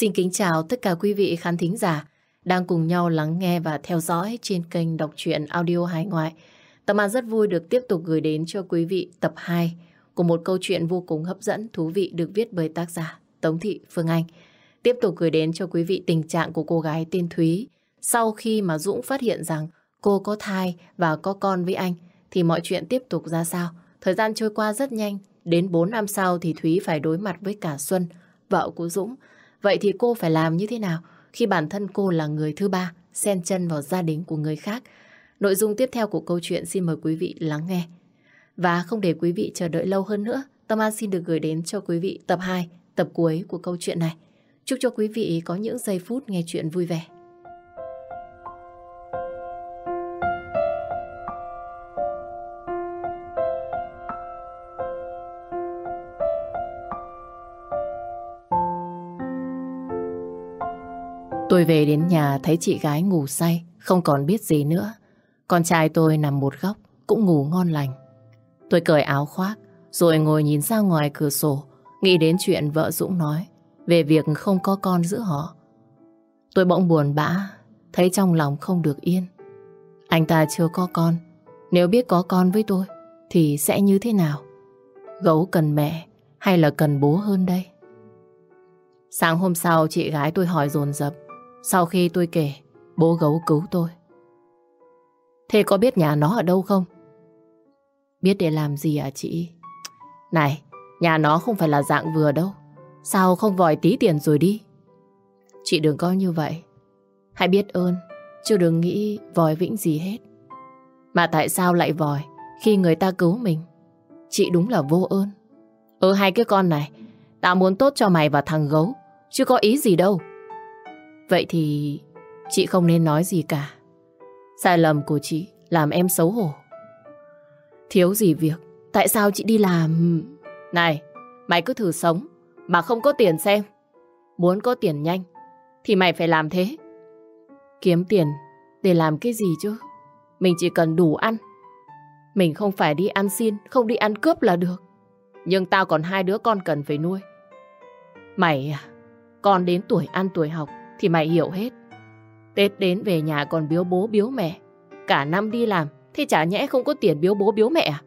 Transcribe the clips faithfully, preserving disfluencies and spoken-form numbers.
Xin kính chào tất cả quý vị khán thính giả đang cùng nhau lắng nghe và theo dõi trên kênh đọc truyện audio Hải Ngoại. Tâm An rất vui được tiếp tục gửi đến cho quý vị tập hai của một câu chuyện vô cùng hấp dẫn, thú vị được viết bởi tác giả Tống Thị Phương Anh. Tiếp tục gửi đến cho quý vị tình trạng của cô gái tên Thúy. Sau khi mà Dũng phát hiện rằng cô có thai và có con với anh thì mọi chuyện tiếp tục ra sao? Thời gian trôi qua rất nhanh. Đến bốn năm sau thì Thúy phải đối mặt với cả Xuân, vợ của Dũng. Vậy thì cô phải làm như thế nào khi bản thân cô là người thứ ba xen chân vào gia đình của người khác? Nội dung tiếp theo của câu chuyện xin mời quý vị lắng nghe. Và không để quý vị chờ đợi lâu hơn nữa, Tâm An xin được gửi đến cho quý vị tập hai, tập cuối của câu chuyện này. Chúc cho quý vị có những giây phút nghe chuyện vui vẻ. Tôi về đến nhà thấy chị gái ngủ say, không còn biết gì nữa. Con trai tôi nằm một góc, cũng ngủ ngon lành. Tôi cởi áo khoác, rồi ngồi nhìn ra ngoài cửa sổ, nghĩ đến chuyện vợ Dũng nói về việc không có con giữa họ. Tôi bỗng buồn bã, thấy trong lòng không được yên. Anh ta chưa có con, nếu biết có con với tôi thì sẽ như thế nào? Gấu cần mẹ hay là cần bố hơn đây? Sáng hôm sau chị gái tôi hỏi dồn dập. Sau khi tôi kể, bố gấu cứu tôi. Thế có biết nhà nó ở đâu không? Biết để làm gì à chị? Này, nhà nó không phải là dạng vừa đâu. Sao không vòi tí tiền rồi đi? Chị đừng có như vậy. Hãy biết ơn, chứ đừng nghĩ vòi vĩnh gì hết. Mà tại sao lại vòi khi người ta cứu mình? Chị đúng là vô ơn. Ừ, hai cái con này, tao muốn tốt cho mày và thằng gấu, chứ có ý gì đâu. Vậy thì chị không nên nói gì cả. Sai lầm của chị làm em xấu hổ. Thiếu gì việc, tại sao chị đi làm? Này, mày cứ thử sống mà không có tiền xem. Muốn có tiền nhanh thì mày phải làm thế. Kiếm tiền để làm cái gì chứ? Mình chỉ cần đủ ăn. Mình không phải đi ăn xin, không đi ăn cướp là được. Nhưng tao còn hai đứa con cần phải nuôi. Mày à, con đến tuổi ăn tuổi học thì mày hiểu hết. Tết đến về nhà còn biếu bố biếu mẹ. Cả năm đi làm, thế chả nhẽ không có tiền biếu bố biếu mẹ à?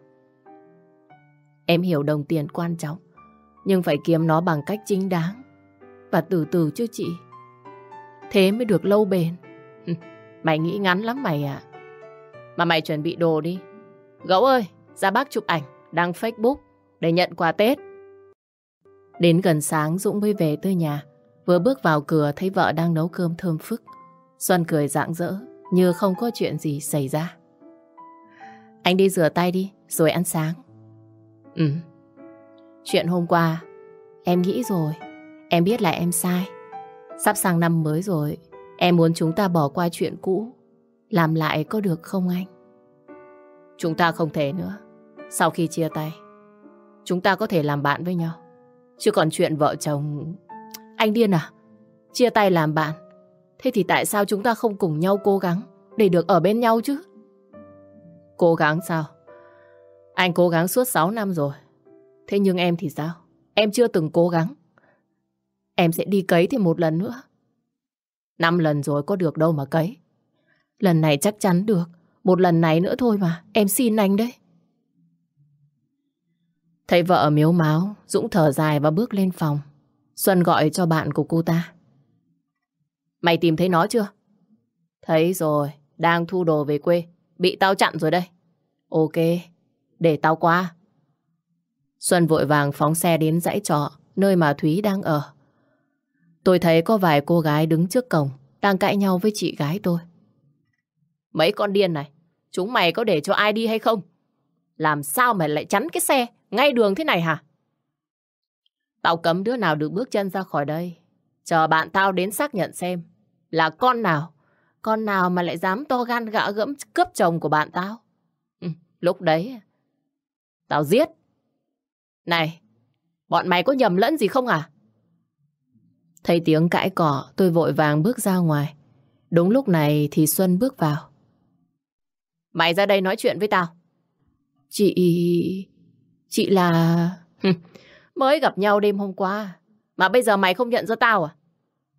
Em hiểu đồng tiền quan trọng, nhưng phải kiếm nó bằng cách chính đáng. Và từ từ chứ chị. Thế mới được lâu bền. Mày nghĩ ngắn lắm mày ạ. Mà mày chuẩn bị đồ đi. Gấu ơi, ra bác chụp ảnh, đăng Facebook để nhận quà Tết. Đến gần sáng Dũng mới về tới nhà. Vừa bước vào cửa thấy vợ đang nấu cơm thơm phức. Xuân cười rạng rỡ như không có chuyện gì xảy ra. Anh đi rửa tay đi rồi ăn sáng. Ừ. Chuyện hôm qua em nghĩ rồi. Em biết là em sai. Sắp sang năm mới rồi, em muốn chúng ta bỏ qua chuyện cũ, làm lại có được không anh? Chúng ta không thể nữa. Sau khi chia tay, chúng ta có thể làm bạn với nhau. Chứ còn chuyện vợ chồng... Anh điên à? Chia tay làm bạn. Thế thì tại sao chúng ta không cùng nhau cố gắng để được ở bên nhau chứ? Cố gắng sao? Anh cố gắng suốt sáu năm rồi. Thế nhưng em thì sao? Em chưa từng cố gắng. Em sẽ đi cấy thêm một lần nữa. Năm lần rồi có được đâu mà cấy. Lần này chắc chắn được. Một lần này nữa thôi mà. Em xin anh đấy. Thấy vợ miếu máo, Dũng thở dài và bước lên phòng. Xuân gọi cho bạn của cô ta. Mày tìm thấy nó chưa? Thấy rồi, đang thu đồ về quê. Bị tao chặn rồi đây. Ok, để tao qua. Xuân vội vàng phóng xe đến dãy trọ nơi mà Thúy đang ở. Tôi thấy có vài cô gái đứng trước cổng đang cãi nhau với chị gái tôi. Mấy con điên này, chúng mày có để cho ai đi hay không? Làm sao mày lại chắn cái xe ngay đường thế này hả? Tao cấm đứa nào được bước chân ra khỏi đây. Chờ bạn tao đến xác nhận xem là con nào, con nào mà lại dám to gan gạ gẫm cướp chồng của bạn tao. Ừ, lúc đấy tao giết. Này, bọn mày có nhầm lẫn gì không à? Thấy tiếng cãi cọ, tôi vội vàng bước ra ngoài. Đúng lúc này thì Xuân bước vào. Mày ra đây nói chuyện với tao. Chị... Chị là... Mới gặp nhau đêm hôm qua mà bây giờ mày không nhận ra tao à?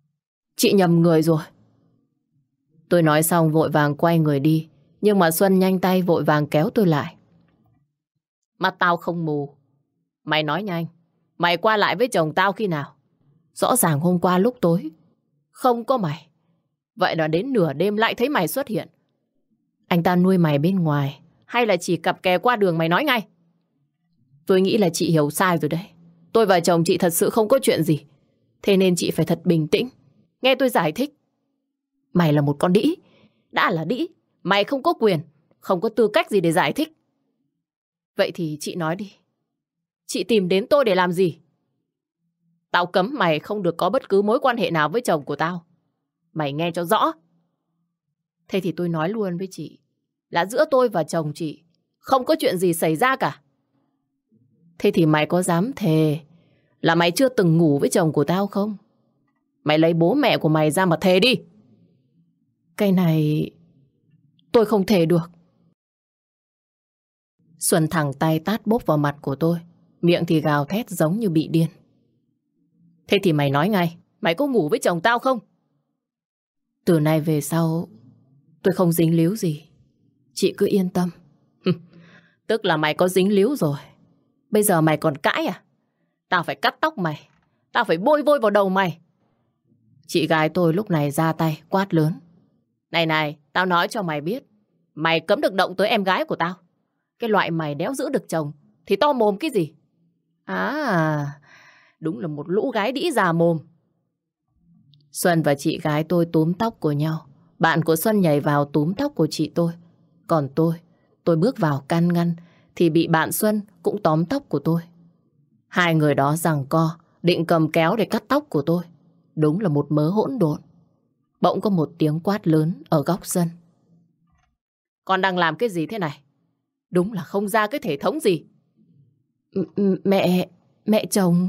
Chị nhầm người rồi. Tôi nói xong vội vàng quay người đi. Nhưng mà Xuân nhanh tay vội vàng kéo tôi lại. Mắt tao không mù. Mày nói nhanh. Mày qua lại với chồng tao khi nào? Rõ ràng hôm qua lúc tối không có mày. Vậy là đến nửa đêm lại thấy mày xuất hiện. Anh ta nuôi mày bên ngoài hay là chỉ cặp kè qua đường, mày nói ngay. Tôi nghĩ là chị hiểu sai rồi đấy. Tôi và chồng chị thật sự không có chuyện gì. Thế nên chị phải thật bình tĩnh, nghe tôi giải thích. Mày là một con đĩ. Đã là đĩ, mày không có quyền, không có tư cách gì để giải thích. Vậy thì chị nói đi. Chị tìm đến tôi để làm gì? Tao cấm mày không được có bất cứ mối quan hệ nào với chồng của tao. Mày nghe cho rõ. Thế thì tôi nói luôn với chị là giữa tôi và chồng chị không có chuyện gì xảy ra cả. Thế thì mày có dám thề là mày chưa từng ngủ với chồng của tao không? Mày lấy bố mẹ của mày ra mà thề đi. Cái này tôi không thề được. Xuân thẳng tay tát bốp vào mặt của tôi, miệng thì gào thét giống như bị điên. Thế thì mày nói ngay, mày có ngủ với chồng tao không? Từ nay về sau tôi không dính líu gì. Chị cứ yên tâm. Tức là mày có dính líu rồi. Bây giờ mày còn cãi à? Tao phải cắt tóc mày, tao phải bôi vôi vào đầu mày. Chị gái tôi lúc này ra tay quát lớn. Này này, tao nói cho mày biết, mày cấm được động tới em gái của tao. Cái loại mày đéo giữ được chồng thì to mồm cái gì? À, đúng là một lũ gái đĩ già mồm. Xuân và chị gái tôi túm tóc của nhau. Bạn của Xuân nhảy vào túm tóc của chị tôi. Còn tôi, tôi bước vào can ngăn thì bị bạn Xuân cũng tóm tóc của tôi. Hai người đó giằng co, định cầm kéo để cắt tóc của tôi. Đúng là một mớ hỗn độn. Bỗng có một tiếng quát lớn ở góc sân. Con đang làm cái gì thế này? Đúng là không ra cái thể thống gì. M- mẹ, mẹ chồng.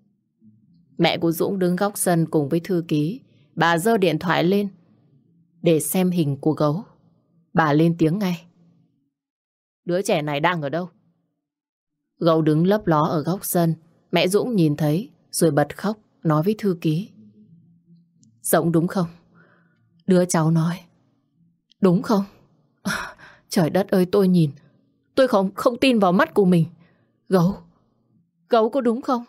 Mẹ của Dũng đứng góc sân cùng với thư ký. Bà giơ điện thoại lên để xem hình của gấu. Bà lên tiếng ngay. Đứa trẻ này đang ở đâu? Gấu đứng lấp ló ở góc sân. Mẹ Dũng nhìn thấy rồi bật khóc, nói với thư ký. Dũng đúng không? Đứa cháu nói. Đúng không? À, trời đất ơi, tôi nhìn, tôi không không tin vào mắt của mình. Gấu, gấu có đúng không?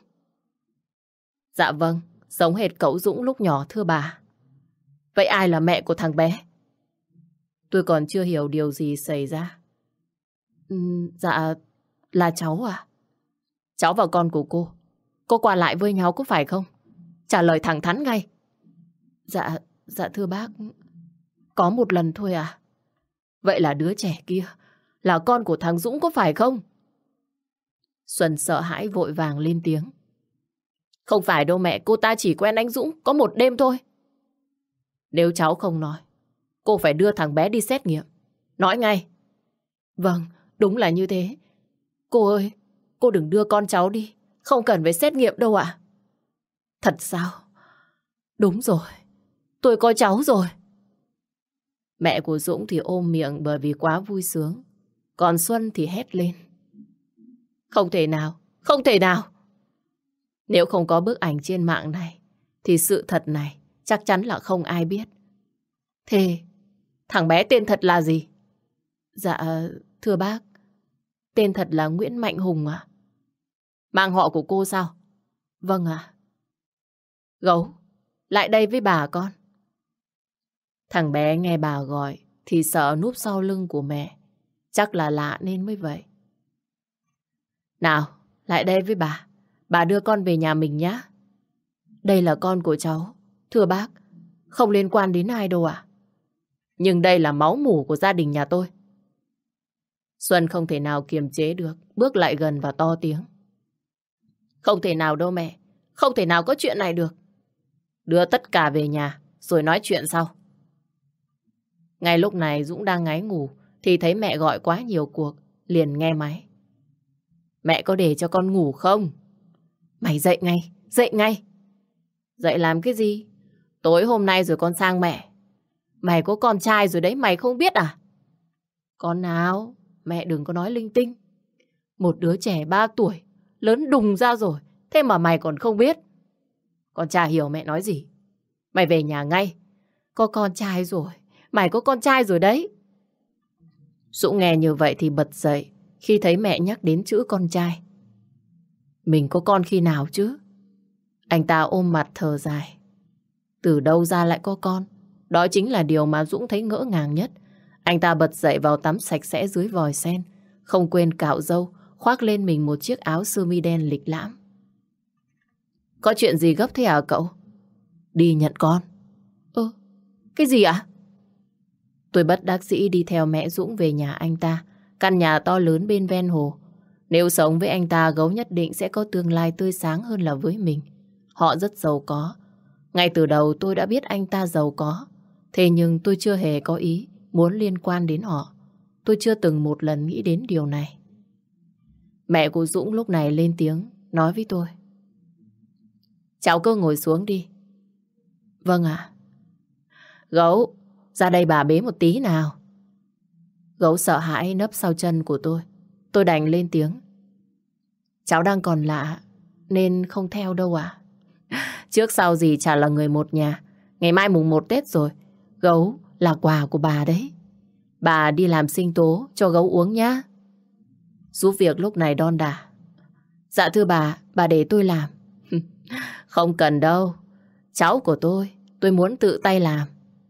Dạ vâng, giống hệt cậu Dũng lúc nhỏ thưa bà. Vậy ai là mẹ của thằng bé? Tôi còn chưa hiểu điều gì xảy ra. Ừ, dạ, là cháu à? Cháu và con của cô, cô qua lại với nhau có phải không? Trả lời thẳng thắn ngay. Dạ, dạ thưa bác, có một lần thôi à? Vậy là đứa trẻ kia là con của thằng Dũng có phải không? Xuân sợ hãi vội vàng lên tiếng. Không phải đâu mẹ, cô ta chỉ quen anh Dũng có một đêm thôi. Nếu cháu không nói, cô phải đưa thằng bé đi xét nghiệm. Nói ngay. Vâng, đúng là như thế. Cô ơi, cô đừng đưa con cháu đi. Không cần phải xét nghiệm đâu ạ. Thật sao? Đúng rồi, tôi có cháu rồi. Mẹ của Dũng thì ôm miệng bởi vì quá vui sướng. Còn Xuân thì hét lên. Không thể nào, không thể nào. Nếu không có bức ảnh trên mạng này thì sự thật này chắc chắn là không ai biết. Thế thằng bé tên thật là gì? Dạ thưa bác, tên thật là Nguyễn Mạnh Hùng ạ. À? Mang họ của cô sao? Vâng ạ. À. Gấu, lại đây với bà con. Thằng bé nghe bà gọi thì sợ núp sau lưng của mẹ. Chắc là lạ nên mới vậy. Nào, lại đây với bà. Bà đưa con về nhà mình nhé. Đây là con của cháu. Thưa bác, không liên quan đến ai đâu ạ. Nhưng đây là máu mủ của gia đình nhà tôi. Xuân không thể nào kiềm chế được, bước lại gần và to tiếng. Không thể nào đâu mẹ. Không thể nào có chuyện này được. Đưa tất cả về nhà rồi nói chuyện sau. Ngay lúc này Dũng đang ngáy ngủ thì thấy mẹ gọi quá nhiều cuộc, liền nghe máy. Mẹ có để cho con ngủ không? Mày dậy ngay, dậy ngay. Dậy làm cái gì? Tối hôm nay rồi con sang mẹ. Mày có con trai rồi đấy, mày không biết à? Con nào? Mẹ đừng có nói linh tinh. Một đứa trẻ ba tuổi, lớn đùng ra rồi, thế mà mày còn không biết. Con chả hiểu mẹ nói gì. Mày về nhà ngay. Có con trai rồi. Mày có con trai rồi đấy. Dũng nghe như vậy thì bật dậy khi thấy mẹ nhắc đến chữ con trai. Mình có con khi nào chứ? Anh ta ôm mặt thở dài. Từ đâu ra lại có con? Đó chính là điều mà Dũng thấy ngỡ ngàng nhất. Anh ta bật dậy vào tắm sạch sẽ dưới vòi sen, không quên cạo râu, khoác lên mình một chiếc áo sơ mi đen lịch lãm. Có chuyện gì gấp thế à cậu? Đi nhận con. Ơ, cái gì ạ? Tôi bất đắc dĩ đi theo mẹ Dũng về nhà anh ta, căn nhà to lớn bên ven hồ. Nếu sống với anh ta, Gấu nhất định sẽ có tương lai tươi sáng hơn là với mình. Họ rất giàu có. Ngay từ đầu tôi đã biết anh ta giàu có. Thế nhưng tôi chưa hề có ý muốn liên quan đến họ. Tôi chưa từng một lần nghĩ đến điều này. Mẹ của Dũng lúc này lên tiếng, nói với tôi. Cháu cứ ngồi xuống đi. Vâng ạ. Gấu, ra đây bà bế một tí nào. Gấu sợ hãi nấp sau chân của tôi. Tôi đành lên tiếng. Cháu đang còn lạ nên không theo đâu ạ. Trước sau gì chả là người một nhà. Ngày mai mùng một Tết rồi. Gấu là quà của bà đấy. Bà đi làm sinh tố cho gấu uống nhá. Giúp việc lúc này đon đả. Dạ thưa bà, bà để tôi làm. Không cần đâu. Cháu của tôi, tôi muốn tự tay làm.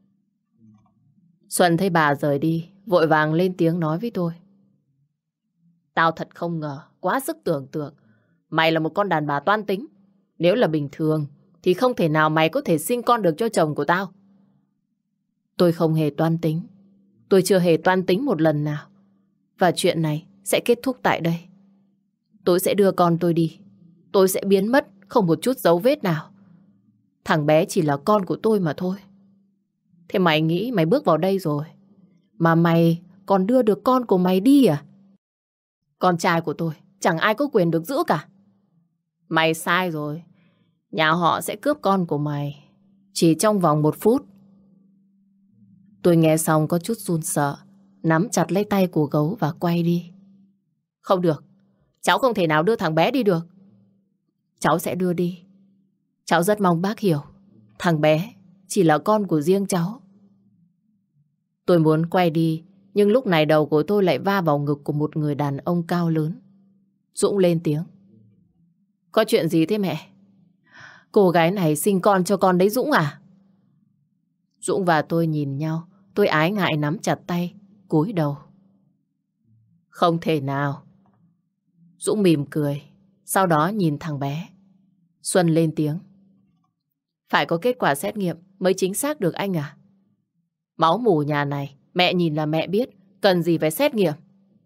Xuân thấy bà rời đi, vội vàng lên tiếng nói với tôi. Tao thật không ngờ, quá sức tưởng tượng. Mày là một con đàn bà toan tính. Nếu là bình thường thì không thể nào mày có thể sinh con được cho chồng của tao. Tôi không hề toan tính. Tôi chưa hề toan tính một lần nào. Và chuyện này sẽ kết thúc tại đây. Tôi sẽ đưa con tôi đi. Tôi sẽ biến mất, không một chút dấu vết nào. Thằng bé chỉ là con của tôi mà thôi. Thế mày nghĩ mày bước vào đây rồi mà mày còn đưa được con của mày đi à? Con trai của tôi chẳng ai có quyền được giữ cả. Mày sai rồi. Nhà họ sẽ cướp con của mày chỉ trong vòng một phút. Tôi nghe xong có chút run sợ, nắm chặt lấy tay của Gấu và quay đi. Không được. Cháu không thể nào đưa thằng bé đi được. Cháu sẽ đưa đi. Cháu rất mong bác hiểu. Thằng bé chỉ là con của riêng cháu. Tôi muốn quay đi, nhưng lúc này đầu của tôi lại va vào ngực của một người đàn ông cao lớn. Dũng lên tiếng. Có chuyện gì thế mẹ? Cô gái này sinh con cho con đấy Dũng à? Dũng và tôi nhìn nhau. Tôi ái ngại nắm chặt tay, cúi đầu. Không thể nào. Dũng mỉm cười, sau đó nhìn thằng bé. Xuân lên tiếng. Phải có kết quả xét nghiệm mới chính xác được anh à? Máu mủ nhà này, mẹ nhìn là mẹ biết, cần gì phải xét nghiệm.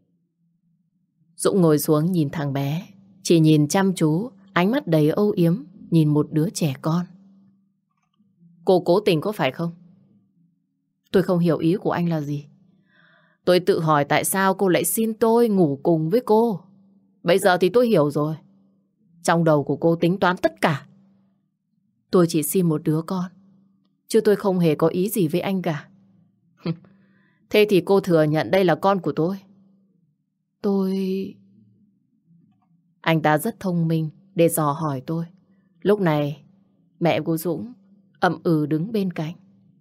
Dũng ngồi xuống nhìn thằng bé, chỉ nhìn chăm chú, ánh mắt đầy âu yếm, nhìn một đứa trẻ con. Cô cố tình có phải không? Tôi không hiểu ý của anh là gì. Tôi tự hỏi tại sao cô lại xin tôi ngủ cùng với cô. Bây giờ thì tôi hiểu rồi. Trong đầu của cô tính toán tất cả. Tôi chỉ xin một đứa con, chứ tôi không hề có ý gì với anh cả. Thế thì cô thừa nhận đây là con của tôi. Tôi... Anh ta rất thông minh để dò hỏi tôi. Lúc này mẹ của Dũng ậm ừ đứng bên cạnh.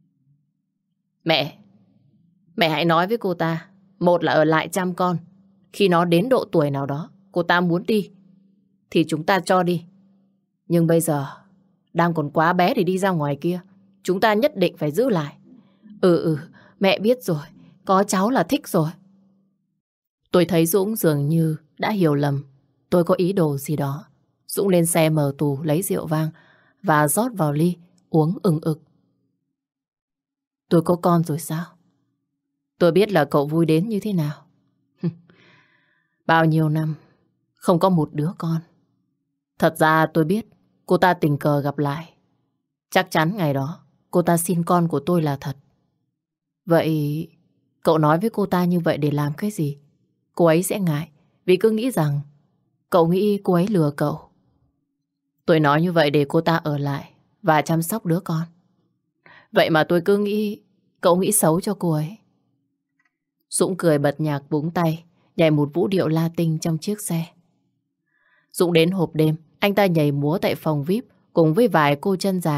Mẹ, mẹ hãy nói với cô ta. Một là ở lại chăm con. Khi nó đến độ tuổi nào đó cô ta muốn đi thì chúng ta cho đi. Nhưng bây giờ đang còn quá bé để đi ra ngoài kia. Chúng ta nhất định phải giữ lại. Ừ ừ, mẹ biết rồi. Có cháu là thích rồi. Tôi thấy Dũng dường như đã hiểu lầm tôi có ý đồ gì đó. Dũng lên xe mở tủ lấy rượu vang và rót vào ly uống ừng ực. Tôi có con rồi sao? Tôi biết là cậu vui đến như thế nào. Bao nhiêu năm không có một đứa con. Thật ra tôi biết cô ta tình cờ gặp lại. Chắc chắn ngày đó cô ta xin con của tôi là thật. Vậy cậu nói với cô ta như vậy để làm cái gì? Cô ấy sẽ ngại vì cứ nghĩ rằng cậu nghĩ cô ấy lừa cậu. Tôi nói như vậy để cô ta ở lại và chăm sóc đứa con. Vậy mà tôi cứ nghĩ cậu nghĩ xấu cho cô ấy. Dũng cười bật nhạc búng tay, nhảy một vũ điệu Latin trong chiếc xe. Dũng đến hộp đêm, anh ta nhảy múa tại phòng vi ai pi cùng với vài cô chân dài,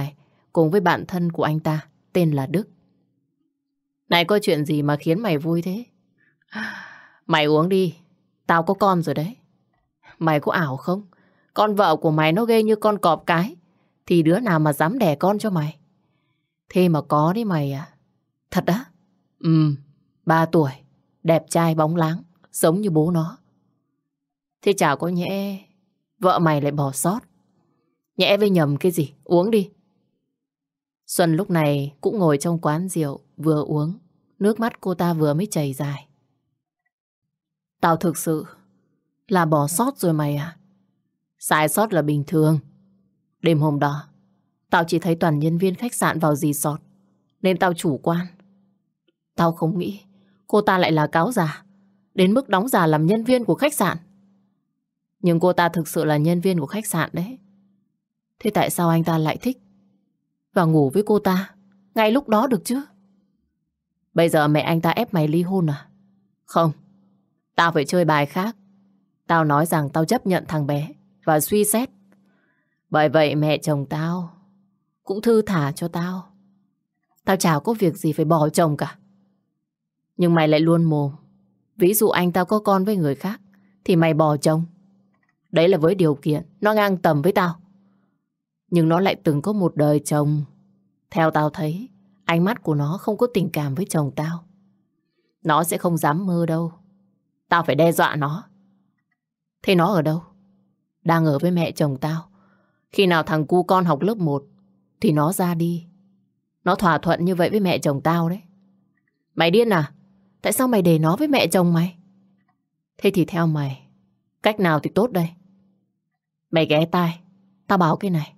cùng với bạn thân của anh ta, tên là Đức. Này, có chuyện gì mà khiến mày vui thế? Mày uống đi, tao có con rồi đấy. Mày có ảo không? Con vợ của mày nó ghê như con cọp cái, thì đứa nào mà dám đẻ con cho mày? Thế mà có đấy mày à? Thật á? Ừ, ba tuổi, đẹp trai bóng láng, giống như bố nó. Thế chả có nhẽ vợ mày lại bỏ sót. Nhẽ với nhầm cái gì? Uống đi. Xuân lúc này cũng ngồi trong quán rượu, vừa uống, nước mắt cô ta vừa mới chảy dài. Tao thực sự là bỏ sót rồi mày à? Sai sót là bình thường. Đêm hôm đó, tao chỉ thấy toàn nhân viên khách sạn vào resort, nên tao chủ quan. Tao không nghĩ cô ta lại là cáo già, đến mức đóng giả làm nhân viên của khách sạn. Nhưng cô ta thực sự là nhân viên của khách sạn đấy. Thế tại sao anh ta lại thích và ngủ với cô ta ngay lúc đó được chứ? Bây giờ mẹ anh ta ép mày ly hôn à? Không, tao phải chơi bài khác. Tao nói rằng tao chấp nhận thằng bé và suy xét. Bởi vậy mẹ chồng tao cũng thư thả cho tao. Tao chả có việc gì phải bỏ chồng cả. Nhưng mày lại luôn mồm. Ví dụ anh tao có con với người khác thì mày bỏ chồng. Đấy là với điều kiện nó ngang tầm với tao. Nhưng nó lại từng có một đời chồng. Theo tao thấy, ánh mắt của nó không có tình cảm với chồng tao. Nó sẽ không dám mơ đâu. Tao phải đe dọa nó. Thế nó ở đâu? Đang ở với mẹ chồng tao. Khi nào thằng cu con học lớp một thì nó ra đi. Nó thỏa thuận như vậy với mẹ chồng tao đấy. Mày điên à? Tại sao mày để nó với mẹ chồng mày? Thế thì theo mày, cách nào thì tốt đây? Mày ghé tai, tao bảo cái này.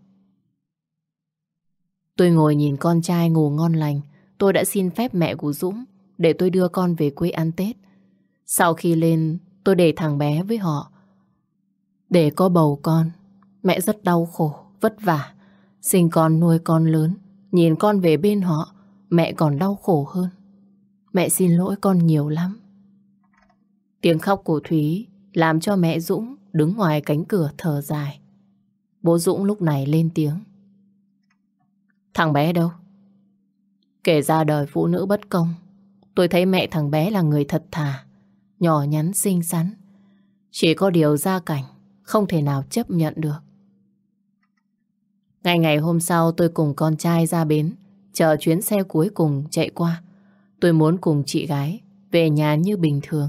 Tôi ngồi nhìn con trai ngủ ngon lành. Tôi đã xin phép mẹ của Dũng để tôi đưa con về quê ăn Tết. Sau khi lên, tôi để thằng bé với họ. Để có bầu con, mẹ rất đau khổ, vất vả. Sinh con nuôi con lớn, nhìn con về bên họ, mẹ còn đau khổ hơn. Mẹ xin lỗi con nhiều lắm. Tiếng khóc của Thúy làm cho mẹ Dũng đứng ngoài cánh cửa thở dài. Bố Dũng lúc này lên tiếng. Thằng bé đâu? Kể ra đời phụ nữ bất công, tôi thấy mẹ thằng bé là người thật thà, nhỏ nhắn xinh xắn. Chỉ có điều gia cảnh không thể nào chấp nhận được. Ngày ngày hôm sau tôi cùng con trai ra bến, chờ chuyến xe cuối cùng chạy qua. Tôi muốn cùng chị gái về nhà như bình thường.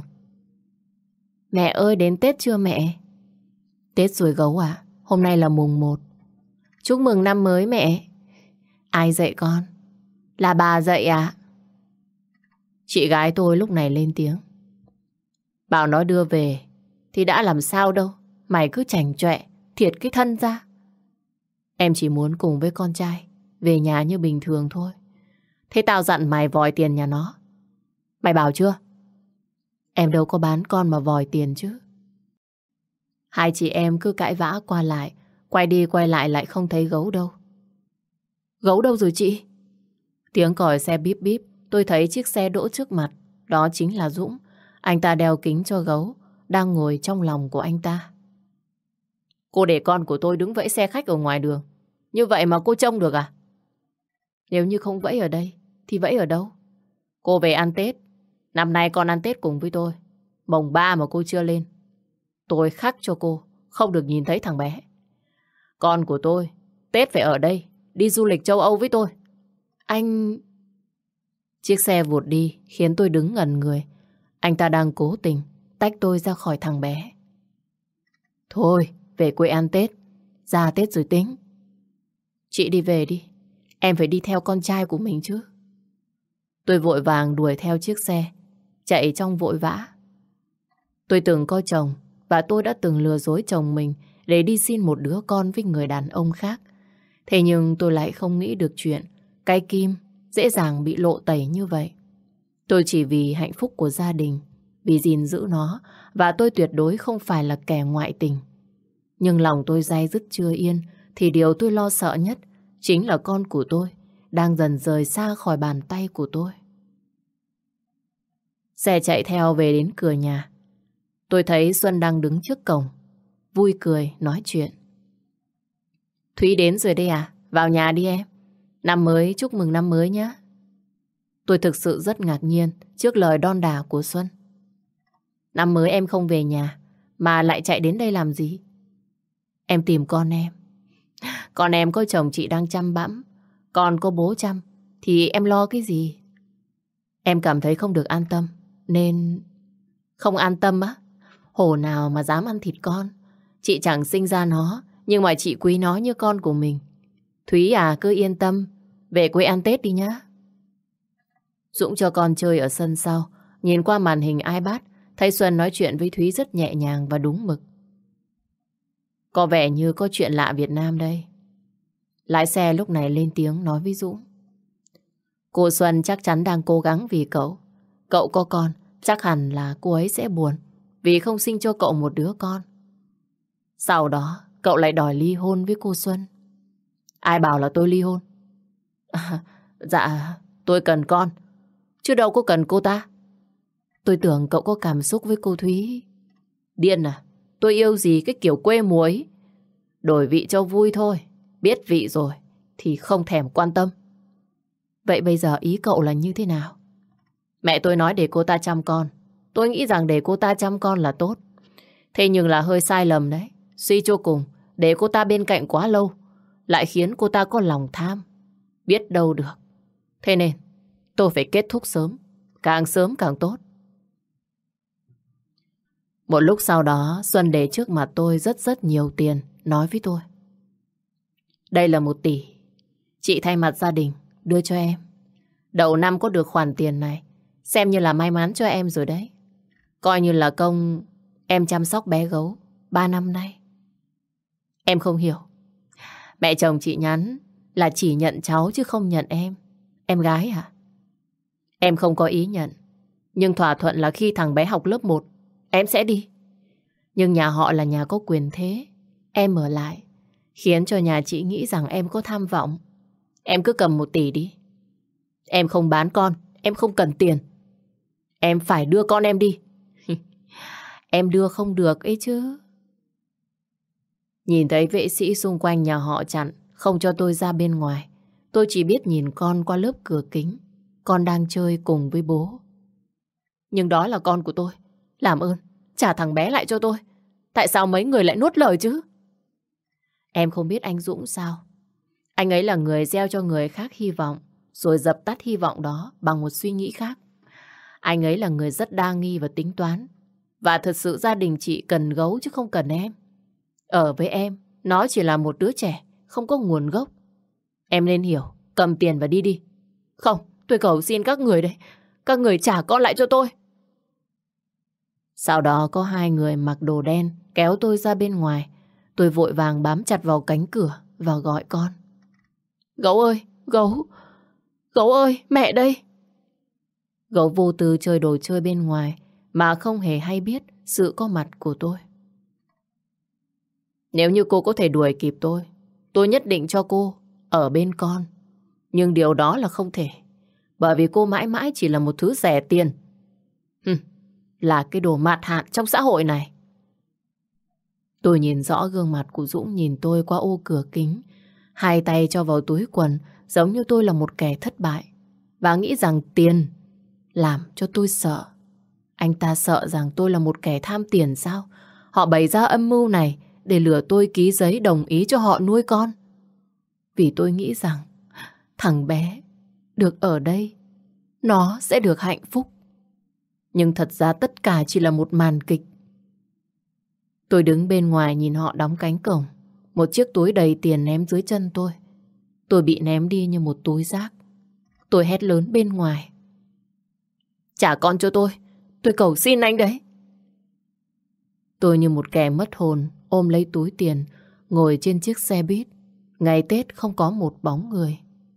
Mẹ ơi, đến Tết chưa mẹ? Tết rồi gấu ạ, hôm nay là mùng một. Chúc mừng năm mới mẹ. Ai dạy con? Là bà dạy ạ. Chị gái tôi lúc này lên tiếng. Bảo nó đưa về thì đã làm sao đâu, mày cứ chảnh chọe, thiệt cái thân ra. Em chỉ muốn cùng với con trai về nhà như bình thường thôi. Thế tao dặn mày vòi tiền nhà nó, mày bảo chưa? Em đâu có bán con mà vòi tiền chứ. Hai chị em cứ cãi vã qua lại, quay đi quay lại lại không thấy gấu đâu. Gấu đâu rồi chị? Tiếng còi xe bíp bíp, tôi thấy chiếc xe đỗ trước mặt. Đó chính là Dũng. Anh ta đeo kính cho gấu, đang ngồi trong lòng của anh ta. Cô để con của tôi đứng vẫy xe khách ở ngoài đường, như vậy mà cô trông được à? Nếu như không vẫy ở đây thì vẫy ở đâu? Cô về ăn Tết. Năm nay con ăn Tết cùng với tôi. Mồng ba mà cô chưa lên, tôi khắc cho cô không được nhìn thấy thằng bé. Con của tôi Tết phải ở đây, đi du lịch châu Âu với tôi. Anh... Chiếc xe vụt đi khiến tôi đứng ngẩn người. Anh ta đang cố tình tách tôi ra khỏi thằng bé. Thôi, về quê ăn Tết, ra Tết rồi tính. Chị đi về đi, em phải đi theo con trai của mình chứ. Tôi vội vàng đuổi theo chiếc xe, chạy trong vội vã. Tôi từng có chồng và tôi đã từng lừa dối chồng mình để đi xin một đứa con với người đàn ông khác. Thế nhưng tôi lại không nghĩ được chuyện cái kim dễ dàng bị lộ tẩy như vậy. Tôi chỉ vì hạnh phúc của gia đình, vì gìn giữ nó, và tôi tuyệt đối không phải là kẻ ngoại tình. Nhưng lòng tôi day dứt chưa yên, thì điều tôi lo sợ nhất chính là con của tôi đang dần rời xa khỏi bàn tay của tôi. Xe chạy theo về đến cửa nhà. Tôi thấy Xuân đang đứng trước cổng, vui cười nói chuyện. Thúy đến rồi đây à? Vào nhà đi em. Năm mới, chúc mừng năm mới nhé. Tôi thực sự rất ngạc nhiên trước lời đon đả của Xuân. Năm mới em không về nhà, mà lại chạy đến đây làm gì? Em tìm con em. Con em có chồng chị đang chăm bẵm, còn có bố chăm, thì em lo cái gì? Em cảm thấy không được an tâm, nên... Không an tâm á? Hổ nào mà dám ăn thịt con. Chị chẳng sinh ra nó, nhưng mà chị quý nó như con của mình. Thúy à, cứ yên tâm, về quê ăn Tết đi nhá. Dũng cho con chơi ở sân sau, nhìn qua màn hình iPad, thấy Xuân nói chuyện với Thúy rất nhẹ nhàng và đúng mực. Có vẻ như có chuyện lạ Việt Nam đây. Lái xe lúc này lên tiếng nói với Dũng. Cô Xuân chắc chắn đang cố gắng vì cậu. Cậu có con, chắc hẳn là cô ấy sẽ buồn vì không sinh cho cậu một đứa con. Sau đó, cậu lại đòi ly hôn với cô Xuân. Ai bảo là tôi ly hôn? À, dạ, tôi cần con, chứ đâu có cần cô ta. Tôi tưởng cậu có cảm xúc với cô Thúy. Điên à, tôi yêu gì cái kiểu quê mùa ấy. Đổi vị cho vui thôi, biết vị rồi thì không thèm quan tâm. Vậy bây giờ ý cậu là như thế nào? Mẹ tôi nói để cô ta chăm con. Tôi nghĩ rằng để cô ta chăm con là tốt. Thế nhưng là hơi sai lầm đấy. Suy cho cùng, để cô ta bên cạnh quá lâu lại khiến cô ta có lòng tham. Biết đâu được. Thế nên tôi phải kết thúc sớm, càng sớm càng tốt. Một lúc sau đó, Xuân để trước mặt tôi rất rất nhiều tiền, nói với tôi. Đây là một tỷ. Chị thay mặt gia đình đưa cho em. Đầu năm có được khoản tiền này, xem như là may mắn cho em rồi đấy. Coi như là công em chăm sóc bé gấu ba năm nay. Em không hiểu. Mẹ chồng chị nhắn là chỉ nhận cháu chứ không nhận em. Em gái à? Em không có ý nhận. Nhưng thỏa thuận là khi thằng bé học lớp một, em sẽ đi. Nhưng nhà họ là nhà có quyền thế. Em ở lại, khiến cho nhà chị nghĩ rằng em có tham vọng. Em cứ cầm một tỷ đi. Em không bán con, em không cần tiền. Em phải đưa con em đi. Em đưa không được ấy chứ. Nhìn thấy vệ sĩ xung quanh nhà họ chặn, không cho tôi ra bên ngoài. Tôi chỉ biết nhìn con qua lớp cửa kính. Con đang chơi cùng với bố. Nhưng đó là con của tôi. Làm ơn, trả thằng bé lại cho tôi. Tại sao mấy người lại nuốt lời chứ? Em không biết anh Dũng sao. Anh ấy là người gieo cho người khác hy vọng, rồi dập tắt hy vọng đó bằng một suy nghĩ khác. Anh ấy là người rất đa nghi và tính toán. Và thật sự gia đình chị cần gấu chứ không cần em. Ở với em, nó chỉ là một đứa trẻ, không có nguồn gốc. Em nên hiểu, cầm tiền và đi đi. Không, tôi cầu xin các người đấy. Các người trả con lại cho tôi. Sau đó có hai người mặc đồ đen kéo tôi ra bên ngoài. Tôi vội vàng bám chặt vào cánh cửa và gọi con. Gấu ơi, gấu. Gấu ơi, mẹ đây. Gấu vô tư chơi đồ chơi bên ngoài mà không hề hay biết sự có mặt của tôi. Nếu như cô có thể đuổi kịp tôi, tôi nhất định cho cô ở bên con. Nhưng điều đó là không thể. Bởi vì cô mãi mãi chỉ là một thứ rẻ tiền. Hừm, là cái đồ mạt hạn trong xã hội này. Tôi nhìn rõ gương mặt của Dũng nhìn tôi qua ô cửa kính. Hai tay cho vào túi quần giống như tôi là một kẻ thất bại. Và nghĩ rằng tiền làm cho tôi sợ. Anh ta sợ rằng tôi là một kẻ tham tiền sao? Họ bày ra âm mưu này để lừa tôi ký giấy đồng ý cho họ nuôi con. Vì tôi nghĩ rằng thằng bé được ở đây, nó sẽ được hạnh phúc. Nhưng thật ra tất cả chỉ là một màn kịch. Tôi đứng bên ngoài nhìn họ đóng cánh cổng. Một chiếc túi đầy tiền ném dưới chân tôi. Tôi bị ném đi như một túi rác. Tôi hét lớn bên ngoài. Trả con cho tôi. Tôi cầu xin anh đấy. Tôi như một kẻ mất hồn ôm lấy túi tiền, ngồi trên chiếc xe buýt. Ngày Tết không có một bóng người.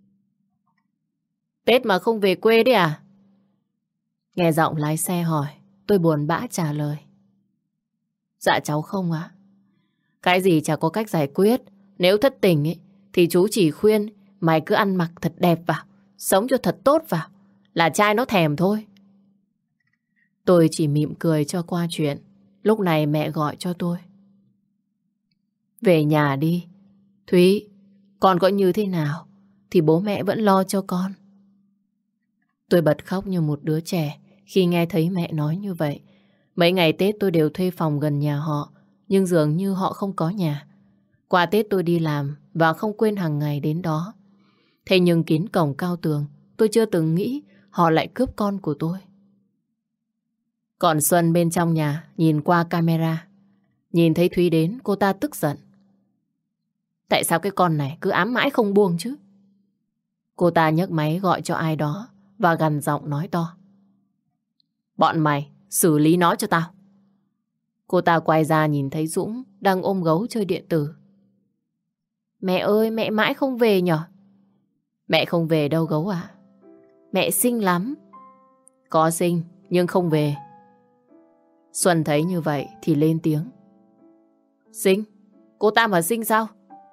Tết mà không về quê đấy à? Nghe giọng lái xe hỏi, tôi buồn bã trả lời. Dạ cháu không ạ. Cái gì chả có cách giải quyết. Nếu thất tình ấy, thì chú chỉ khuyên mày cứ ăn mặc thật đẹp vào, sống cho thật tốt vào, là trai nó thèm thôi. Tôi chỉ mỉm cười cho qua chuyện. Lúc này mẹ gọi cho tôi. Về nhà đi. Thúy, con có như thế nào thì bố mẹ vẫn lo cho con. Tôi bật khóc như một đứa trẻ khi nghe thấy mẹ nói như vậy. Mấy ngày Tết tôi đều thuê phòng gần nhà họ, nhưng dường như họ không có nhà. Qua Tết tôi đi làm và không quên hàng ngày đến đó. Thế nhưng kín cổng cao tường, tôi chưa từng nghĩ họ lại cướp con của tôi. Còn Xuân bên trong nhà nhìn qua camera, nhìn thấy Thúy đến, cô ta tức giận. Tại sao cái con này cứ ám mãi không buông chứ? Cô ta nhấc máy gọi cho ai đó và gằn giọng nói to. Bọn mày xử lý nó cho tao. Cô ta quay ra nhìn thấy Dũng đang ôm gấu chơi điện tử. Mẹ ơi, mẹ mãi không về nhở? Mẹ không về đâu gấu ạ. Mẹ xinh lắm. Có xinh nhưng không về. Xuân thấy như vậy thì lên tiếng. Xinh? Cô ta mà xinh sao?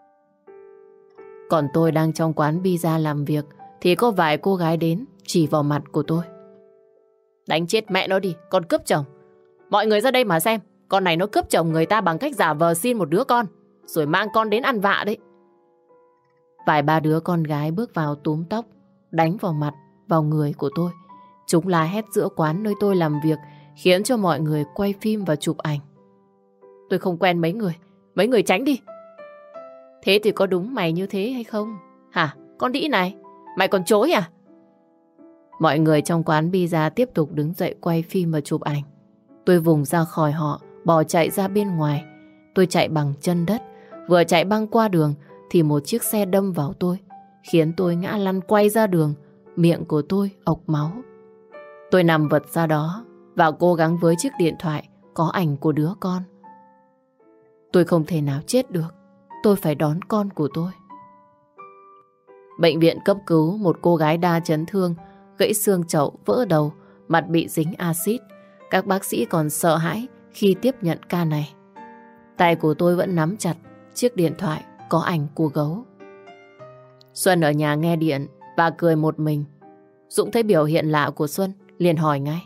Còn tôi đang trong quán pizza làm việc thì có vài cô gái đến chỉ vào mặt của tôi. Đánh chết mẹ nó đi, con cướp chồng. Mọi người ra đây mà xem, con này nó cướp chồng người ta bằng cách giả vờ xin một đứa con, rồi mang con đến ăn vạ đấy. Vài ba đứa con gái bước vào túm tóc, đánh vào mặt, vào người của tôi. Chúng la hét giữa quán nơi tôi làm việc, khiến cho mọi người quay phim và chụp ảnh. Tôi không quen mấy người, mấy người tránh đi. Thế thì có đúng mày như thế hay không? Hả, con đĩ này, mày còn chối à? Mọi người trong quán pizza tiếp tục đứng dậy quay phim và chụp ảnh. Tôi vùng ra khỏi họ, bỏ chạy ra bên ngoài. Tôi chạy bằng chân đất, vừa chạy băng qua đường thì một chiếc xe đâm vào tôi, khiến tôi ngã lăn quay ra đường, miệng của tôi ộc máu. Tôi nằm vật ra đó và cố gắng với chiếc điện thoại có ảnh của đứa con. Tôi không thể nào chết được, tôi phải đón con của tôi. Bệnh viện cấp cứu một cô gái đa chấn thương, gãy xương chậu, vỡ đầu, mặt bị dính axit. Các bác sĩ còn sợ hãi khi tiếp nhận ca này. Tay của tôi vẫn nắm chặt chiếc điện thoại có ảnh của gấu. Xuân ở nhà nghe điện và cười một mình. Dũng thấy biểu hiện lạ của Xuân, liền hỏi ngay.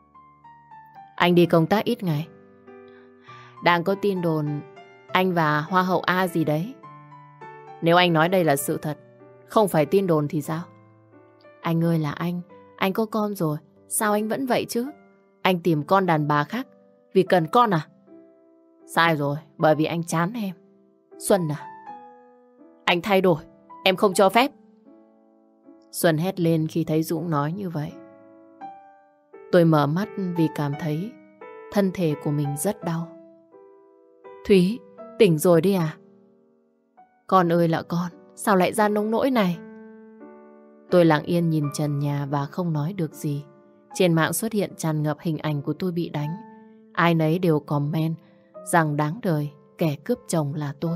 Anh đi công tác ít ngày. Đang có tin đồn anh và Hoa hậu A gì đấy. Nếu anh nói đây là sự thật, không phải tin đồn thì sao? Anh ơi là anh, anh có con rồi, sao anh vẫn vậy chứ? Anh tìm con đàn bà khác vì cần con à? Sai rồi, bởi vì anh chán em. Xuân à, anh thay đổi, em không cho phép. Xuân hét lên khi thấy Dũng nói như vậy. Tôi mở mắt vì cảm thấy thân thể của mình rất đau. Thúy, tỉnh rồi đi à? Con ơi là con, sao lại ra nông nỗi này? Tôi lặng yên nhìn trần nhà và không nói được gì. Trên mạng xuất hiện tràn ngập hình ảnh của tôi bị đánh. Ai nấy đều comment rằng đáng đời kẻ cướp chồng là tôi.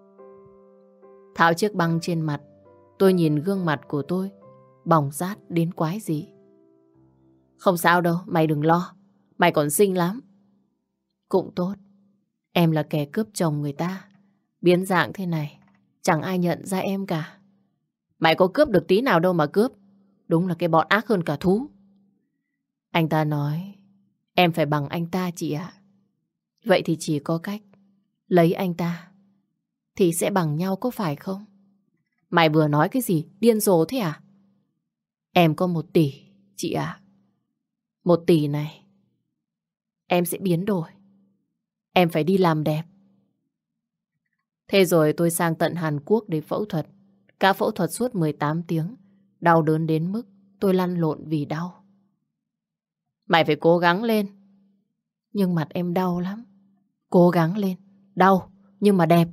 Tháo chiếc băng trên mặt, tôi nhìn gương mặt của tôi bỏng rát đến quái dị. Không sao đâu, mày đừng lo. Mày còn xinh lắm. Cũng tốt. Em là kẻ cướp chồng người ta. Biến dạng thế này, chẳng ai nhận ra em cả. Mày có cướp được tí nào đâu mà cướp. Đúng là cái bọn ác hơn cả thú. Anh ta nói em phải bằng anh ta chị ạ. Vậy thì chỉ có cách lấy anh ta thì sẽ bằng nhau có phải không? Mày vừa nói cái gì? Điên rồ thế à? Em có một tỷ chị ạ. Một tỷ này em sẽ biến đổi. Em phải đi làm đẹp. Thế rồi tôi sang tận Hàn Quốc để phẫu thuật. Ca phẫu thuật suốt mười tám tiếng. Đau đớn đến mức tôi lăn lộn vì đau. Mày phải cố gắng lên. Nhưng mặt em đau lắm. Cố gắng lên. Đau nhưng mà đẹp.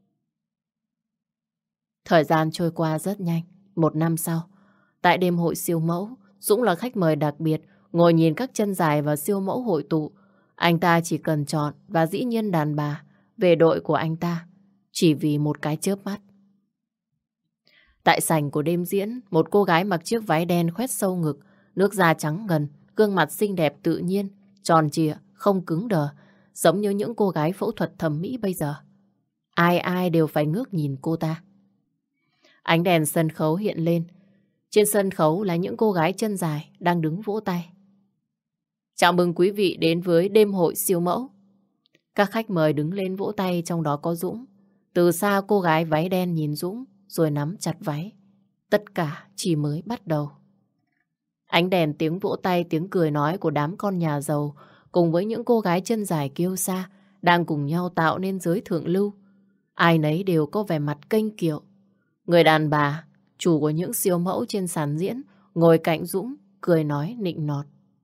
Thời gian trôi qua rất nhanh. Một năm sau, tại đêm hội siêu mẫu, Dũng là khách mời đặc biệt, ngồi nhìn các chân dài và siêu mẫu hội tụ. Anh ta chỉ cần chọn và dĩ nhiên đàn bà về đội của anh ta chỉ vì một cái chớp mắt. Tại sảnh của đêm diễn, một cô gái mặc chiếc váy đen khoét sâu ngực, nước da trắng ngần, gương mặt xinh đẹp tự nhiên, tròn trịa, không cứng đờ, giống như những cô gái phẫu thuật thẩm mỹ bây giờ. Ai ai đều phải ngước nhìn cô ta. Ánh đèn sân khấu hiện lên. Trên sân khấu là những cô gái chân dài đang đứng vỗ tay. Chào mừng quý vị đến với đêm hội siêu mẫu. Các khách mời đứng lên vỗ tay, trong đó có Dũng. Từ xa cô gái váy đen nhìn Dũng rồi nắm chặt váy. Tất cả chỉ mới bắt đầu. Ánh đèn, tiếng vỗ tay, tiếng cười nói của đám con nhà giàu cùng với những cô gái chân dài kiêu sa đang cùng nhau tạo nên giới thượng lưu. Ai nấy đều có vẻ mặt kênh kiệu. Người đàn bà, chủ của những siêu mẫu trên sàn diễn, ngồi cạnh Dũng, cười nói nịnh nọt.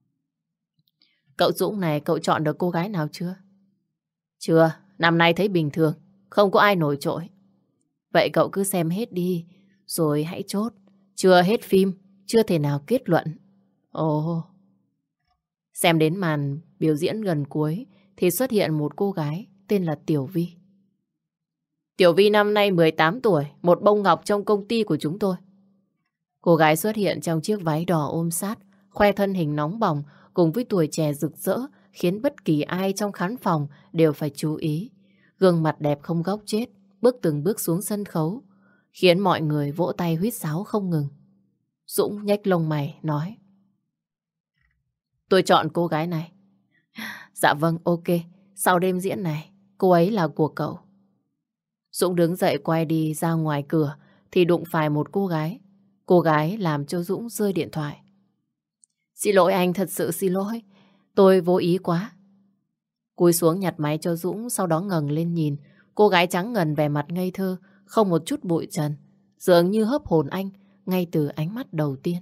Cậu Dũng này, cậu chọn được cô gái nào chưa? Chưa, năm nay thấy bình thường, không có ai nổi trội. Vậy cậu cứ xem hết đi, rồi hãy chốt. Chưa hết phim, chưa thể nào kết luận. Ồ. Xem đến màn biểu diễn gần cuối thì xuất hiện một cô gái tên là Tiểu Vi. Tiểu Vi năm nay mười tám tuổi, một bông ngọc trong công ty của chúng tôi. Cô gái xuất hiện trong chiếc váy đỏ ôm sát, khoe thân hình nóng bỏng cùng với tuổi trẻ rực rỡ, khiến bất kỳ ai trong khán phòng đều phải chú ý. Gương mặt đẹp không góc chết, bước từng bước xuống sân khấu, khiến mọi người vỗ tay huýt sáo không ngừng. Dũng nhếch lông mày nói: Tôi chọn cô gái này. Dạ vâng, ok. Sau đêm diễn này, cô ấy là của cậu. Dũng đứng dậy quay đi ra ngoài cửa thì đụng phải một cô gái. Cô gái làm cho Dũng rơi điện thoại. Xin lỗi anh, thật sự xin lỗi. Tôi vô ý quá. Cúi xuống nhặt máy cho Dũng, sau đó ngẩng lên nhìn. Cô gái trắng ngần vẻ mặt ngây thơ, không một chút bụi trần, dường như hớp hồn anh ngay từ ánh mắt đầu tiên.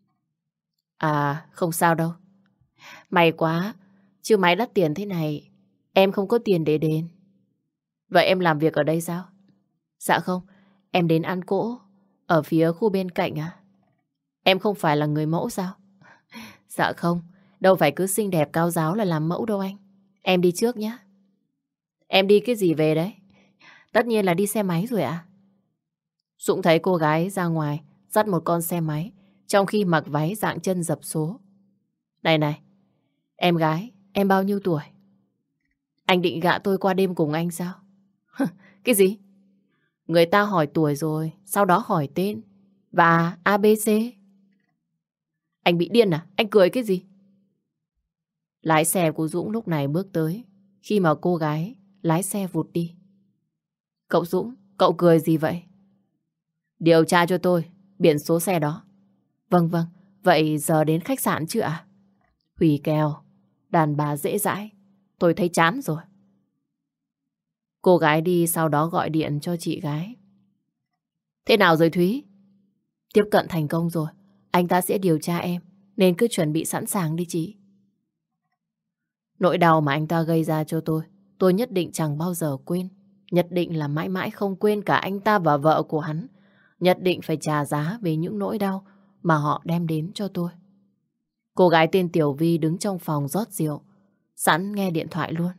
À, không sao đâu. May quá, chứ máy đắt tiền thế này, em không có tiền để đến. Vậy em làm việc ở đây sao? Dạ không, em đến ăn cỗ ở phía khu bên cạnh à? Em không phải là người mẫu sao? Dạ không, đâu phải cứ xinh đẹp cao ráo là làm mẫu đâu anh. Em đi trước nhé. Em đi cái gì về đấy? Tất nhiên là đi xe máy rồi ạ. À? Dũng thấy cô gái ra ngoài dắt một con xe máy, trong khi mặc váy dạng chân dập số. Này này, em gái, em bao nhiêu tuổi? Anh định gạ tôi qua đêm cùng anh sao? Cái gì? Người ta hỏi tuổi rồi, sau đó hỏi tên và a bê xê. Anh bị điên à? Anh cười cái gì? Lái xe của Dũng lúc này bước tới, khi mà cô gái lái xe vụt đi. Cậu Dũng, cậu cười gì vậy? Điều tra cho tôi biển số xe đó. Vâng vâng, vậy giờ đến khách sạn chưa ạ? Hủy kèo, đàn bà dễ dãi, tôi thấy chán rồi. Cô gái đi sau đó gọi điện cho chị gái. Thế nào rồi Thúy? Tiếp cận thành công rồi, anh ta sẽ điều tra em, nên cứ chuẩn bị sẵn sàng đi chị. Nỗi đau mà anh ta gây ra cho tôi, tôi nhất định chẳng bao giờ quên. Nhất định là mãi mãi không quên cả anh ta và vợ của hắn. Nhất định phải trả giá về những nỗi đau mà họ đem đến cho tôi. Cô gái tên Tiểu Vi đứng trong phòng rót rượu, sẵn nghe điện thoại luôn.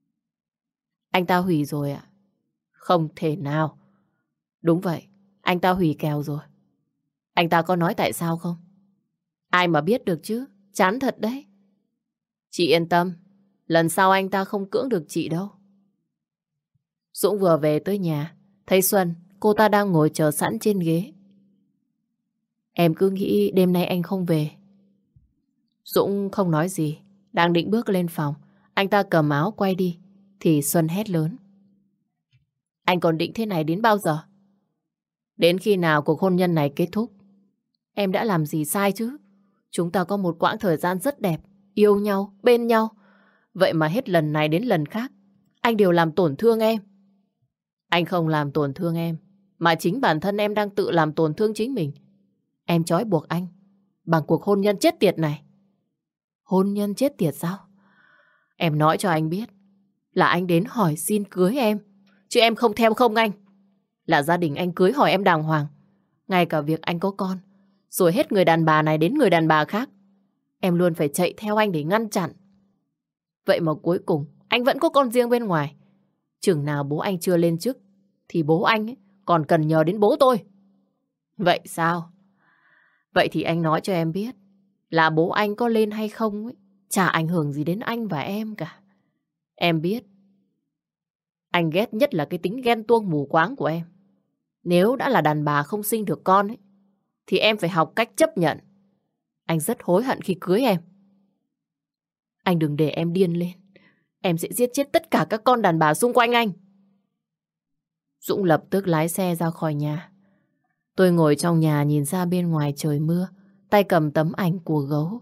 Anh ta hủy rồi ạ? Không thể nào. Đúng vậy, anh ta hủy kèo rồi. Anh ta có nói tại sao không? Ai mà biết được chứ, chán thật đấy. Chị yên tâm, lần sau anh ta không cưỡng được chị đâu. Dũng vừa về tới nhà, thấy Xuân, cô ta đang ngồi chờ sẵn trên ghế. Em cứ nghĩ đêm nay anh không về. Dũng không nói gì, đang định bước lên phòng. Anh ta cầm áo quay đi, thì Xuân hét lớn. Anh còn định thế này đến bao giờ? Đến khi nào cuộc hôn nhân này kết thúc? Em đã làm gì sai chứ? Chúng ta có một quãng thời gian rất đẹp, yêu nhau, bên nhau. Vậy mà hết lần này đến lần khác, anh đều làm tổn thương em. Anh không làm tổn thương em, mà chính bản thân em đang tự làm tổn thương chính mình. Em trói buộc anh bằng cuộc hôn nhân chết tiệt này. Hôn nhân chết tiệt sao? Em nói cho anh biết là anh đến hỏi xin cưới em, chứ em không theo không anh. Là gia đình anh cưới hỏi em đàng hoàng. Ngay cả việc anh có con, rồi hết người đàn bà này đến người đàn bà khác, em luôn phải chạy theo anh để ngăn chặn. Vậy mà cuối cùng anh vẫn có con riêng bên ngoài. Chừng nào bố anh chưa lên chức thì bố anh ấy còn cần nhờ đến bố tôi. Vậy sao? Vậy thì anh nói cho em biết là bố anh có lên hay không ấy, chả ảnh hưởng gì đến anh và em cả. Em biết anh ghét nhất là cái tính ghen tuông mù quáng của em. Nếu đã là đàn bà không sinh được con ấy, thì em phải học cách chấp nhận. Anh rất hối hận khi cưới em. Anh đừng để em điên lên. Em sẽ giết chết tất cả các con đàn bà xung quanh anh. Dũng lập tức lái xe ra khỏi nhà. Tôi ngồi trong nhà nhìn ra bên ngoài trời mưa, tay cầm tấm ảnh của gấu.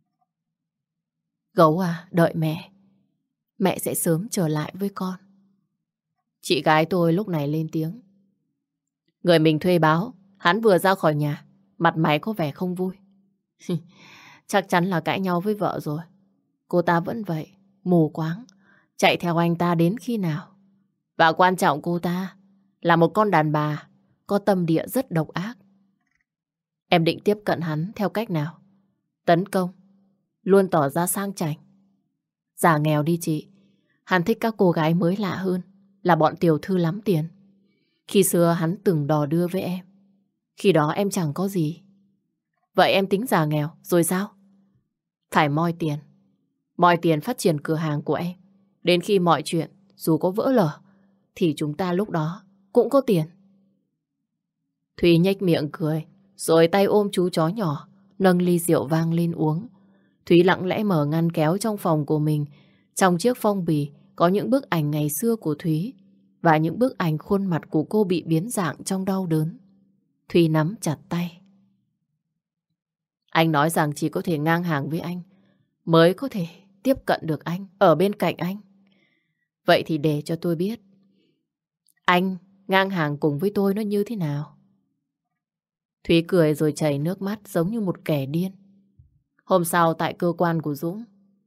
Gấu à, đợi mẹ. Mẹ sẽ sớm trở lại với con. Chị gái tôi lúc này lên tiếng. Người mình thuê báo, hắn vừa ra khỏi nhà, mặt mày có vẻ không vui. Chắc chắn là cãi nhau với vợ rồi. Cô ta vẫn vậy, mù quáng, chạy theo anh ta đến khi nào. Và quan trọng cô ta là một con đàn bà có tâm địa rất độc ác. Em định tiếp cận hắn theo cách nào? Tấn công, luôn tỏ ra sang chảnh. Giả nghèo đi chị. Hắn thích các cô gái mới lạ hơn, là bọn tiểu thư lắm tiền. Khi xưa hắn từng đò đưa với em. Khi đó em chẳng có gì. Vậy em tính giả nghèo rồi sao? Phải moi tiền. Moi tiền phát triển cửa hàng của em. Đến khi mọi chuyện dù có vỡ lở thì chúng ta lúc đó cũng có tiền. Thúy nhếch miệng cười, rồi tay ôm chú chó nhỏ, nâng ly rượu vang lên uống. Thúy lặng lẽ mở ngăn kéo trong phòng của mình. Trong chiếc phong bì có những bức ảnh ngày xưa của Thúy và những bức ảnh khuôn mặt của cô bị biến dạng trong đau đớn. Thúy nắm chặt tay. Anh nói rằng chỉ có thể ngang hàng với anh mới có thể tiếp cận được anh, ở bên cạnh anh. Vậy thì để cho tôi biết anh ngang hàng cùng với tôi nó như thế nào. Thúy cười rồi chảy nước mắt giống như một kẻ điên. Hôm sau tại cơ quan của Dũng,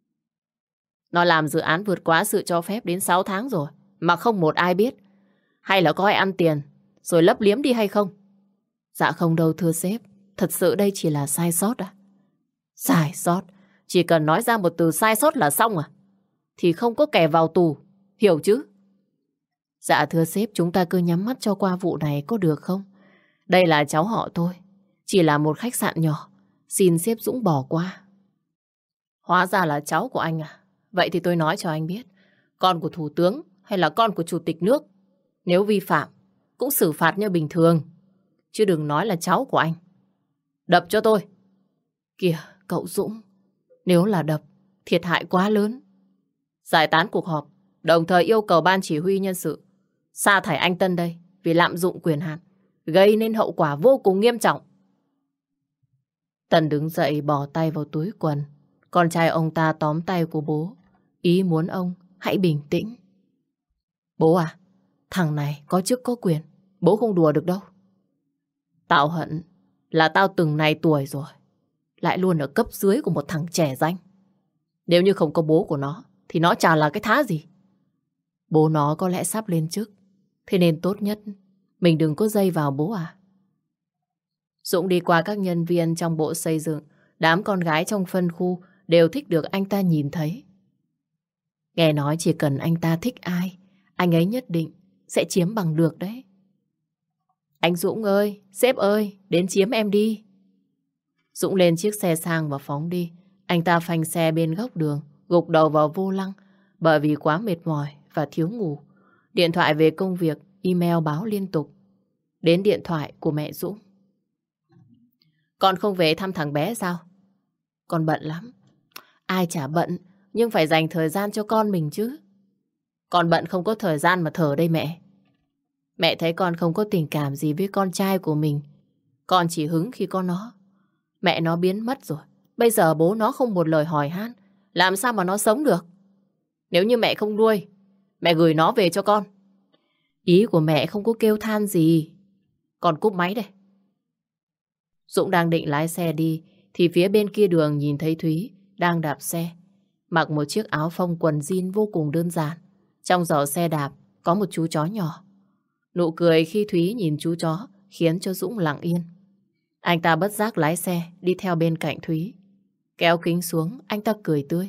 nó làm dự án vượt quá sự cho phép đến sáu tháng rồi mà không một ai biết. Hay là có ai ăn tiền rồi lấp liếm đi hay không? Dạ không đâu thưa sếp. Thật sự đây chỉ là sai sót à? Sai sót? Chỉ cần nói ra một từ sai sót là xong à? Thì không có kẻ vào tù, hiểu chứ? Dạ thưa sếp, chúng ta cứ nhắm mắt cho qua vụ này có được không? Đây là cháu họ tôi, chỉ là một khách sạn nhỏ. Xin sếp Dũng bỏ qua. Hóa ra là cháu của anh à? Vậy thì tôi nói cho anh biết, con của thủ tướng hay là con của chủ tịch nước, nếu vi phạm cũng xử phạt như bình thường. Chứ đừng nói là cháu của anh. Đập cho tôi. Kìa, cậu Dũng, nếu là đập, thiệt hại quá lớn. Giải tán cuộc họp, đồng thời yêu cầu ban chỉ huy nhân sự sa thải anh Tân đây vì lạm dụng quyền hạn, gây nên hậu quả vô cùng nghiêm trọng. Tân đứng dậy bỏ tay vào túi quần. Con trai ông ta tóm tay của bố, ý muốn ông hãy bình tĩnh. Bố à, thằng này có chức có quyền, bố không đùa được đâu. Tao hận là tao từng này tuổi rồi, lại luôn ở cấp dưới của một thằng trẻ danh. Nếu như không có bố của nó thì nó chả là cái thá gì. Bố nó có lẽ sắp lên chức, thế nên tốt nhất mình đừng có dây vào bố à. Dũng đi qua các nhân viên trong bộ xây dựng. Đám con gái trong phân khu đều thích được anh ta nhìn thấy. Nghe nói chỉ cần anh ta thích ai, anh ấy nhất định sẽ chiếm bằng được đấy. Anh Dũng ơi, sếp ơi, đến chiếm em đi. Dũng lên chiếc xe sang và phóng đi. Anh ta phanh xe bên góc đường, gục đầu vào vô lăng bởi vì quá mệt mỏi và thiếu ngủ. Điện thoại về công việc, email báo liên tục. Đến điện thoại của mẹ Dũng. Con không về thăm thằng bé sao? Con bận lắm. Ai chả bận, nhưng phải dành thời gian cho con mình chứ. Con bận không có thời gian mà thở đây mẹ. Mẹ thấy con không có tình cảm gì với con trai của mình. Con chỉ hứng khi có nó. Mẹ nó biến mất rồi. Bây giờ bố nó không một lời hỏi han. Làm sao mà nó sống được? Nếu như mẹ không nuôi, mẹ gửi nó về cho con. Ý của mẹ không có kêu than gì. Con cúp máy đây. Dũng đang định lái xe đi thì phía bên kia đường nhìn thấy Thúy đang đạp xe, mặc một chiếc áo phông quần jean vô cùng đơn giản. Trong giỏ xe đạp có một chú chó nhỏ. Nụ cười khi Thúy nhìn chú chó khiến cho Dũng lặng yên. Anh ta bất giác lái xe đi theo bên cạnh Thúy. Kéo kính xuống, anh ta cười tươi.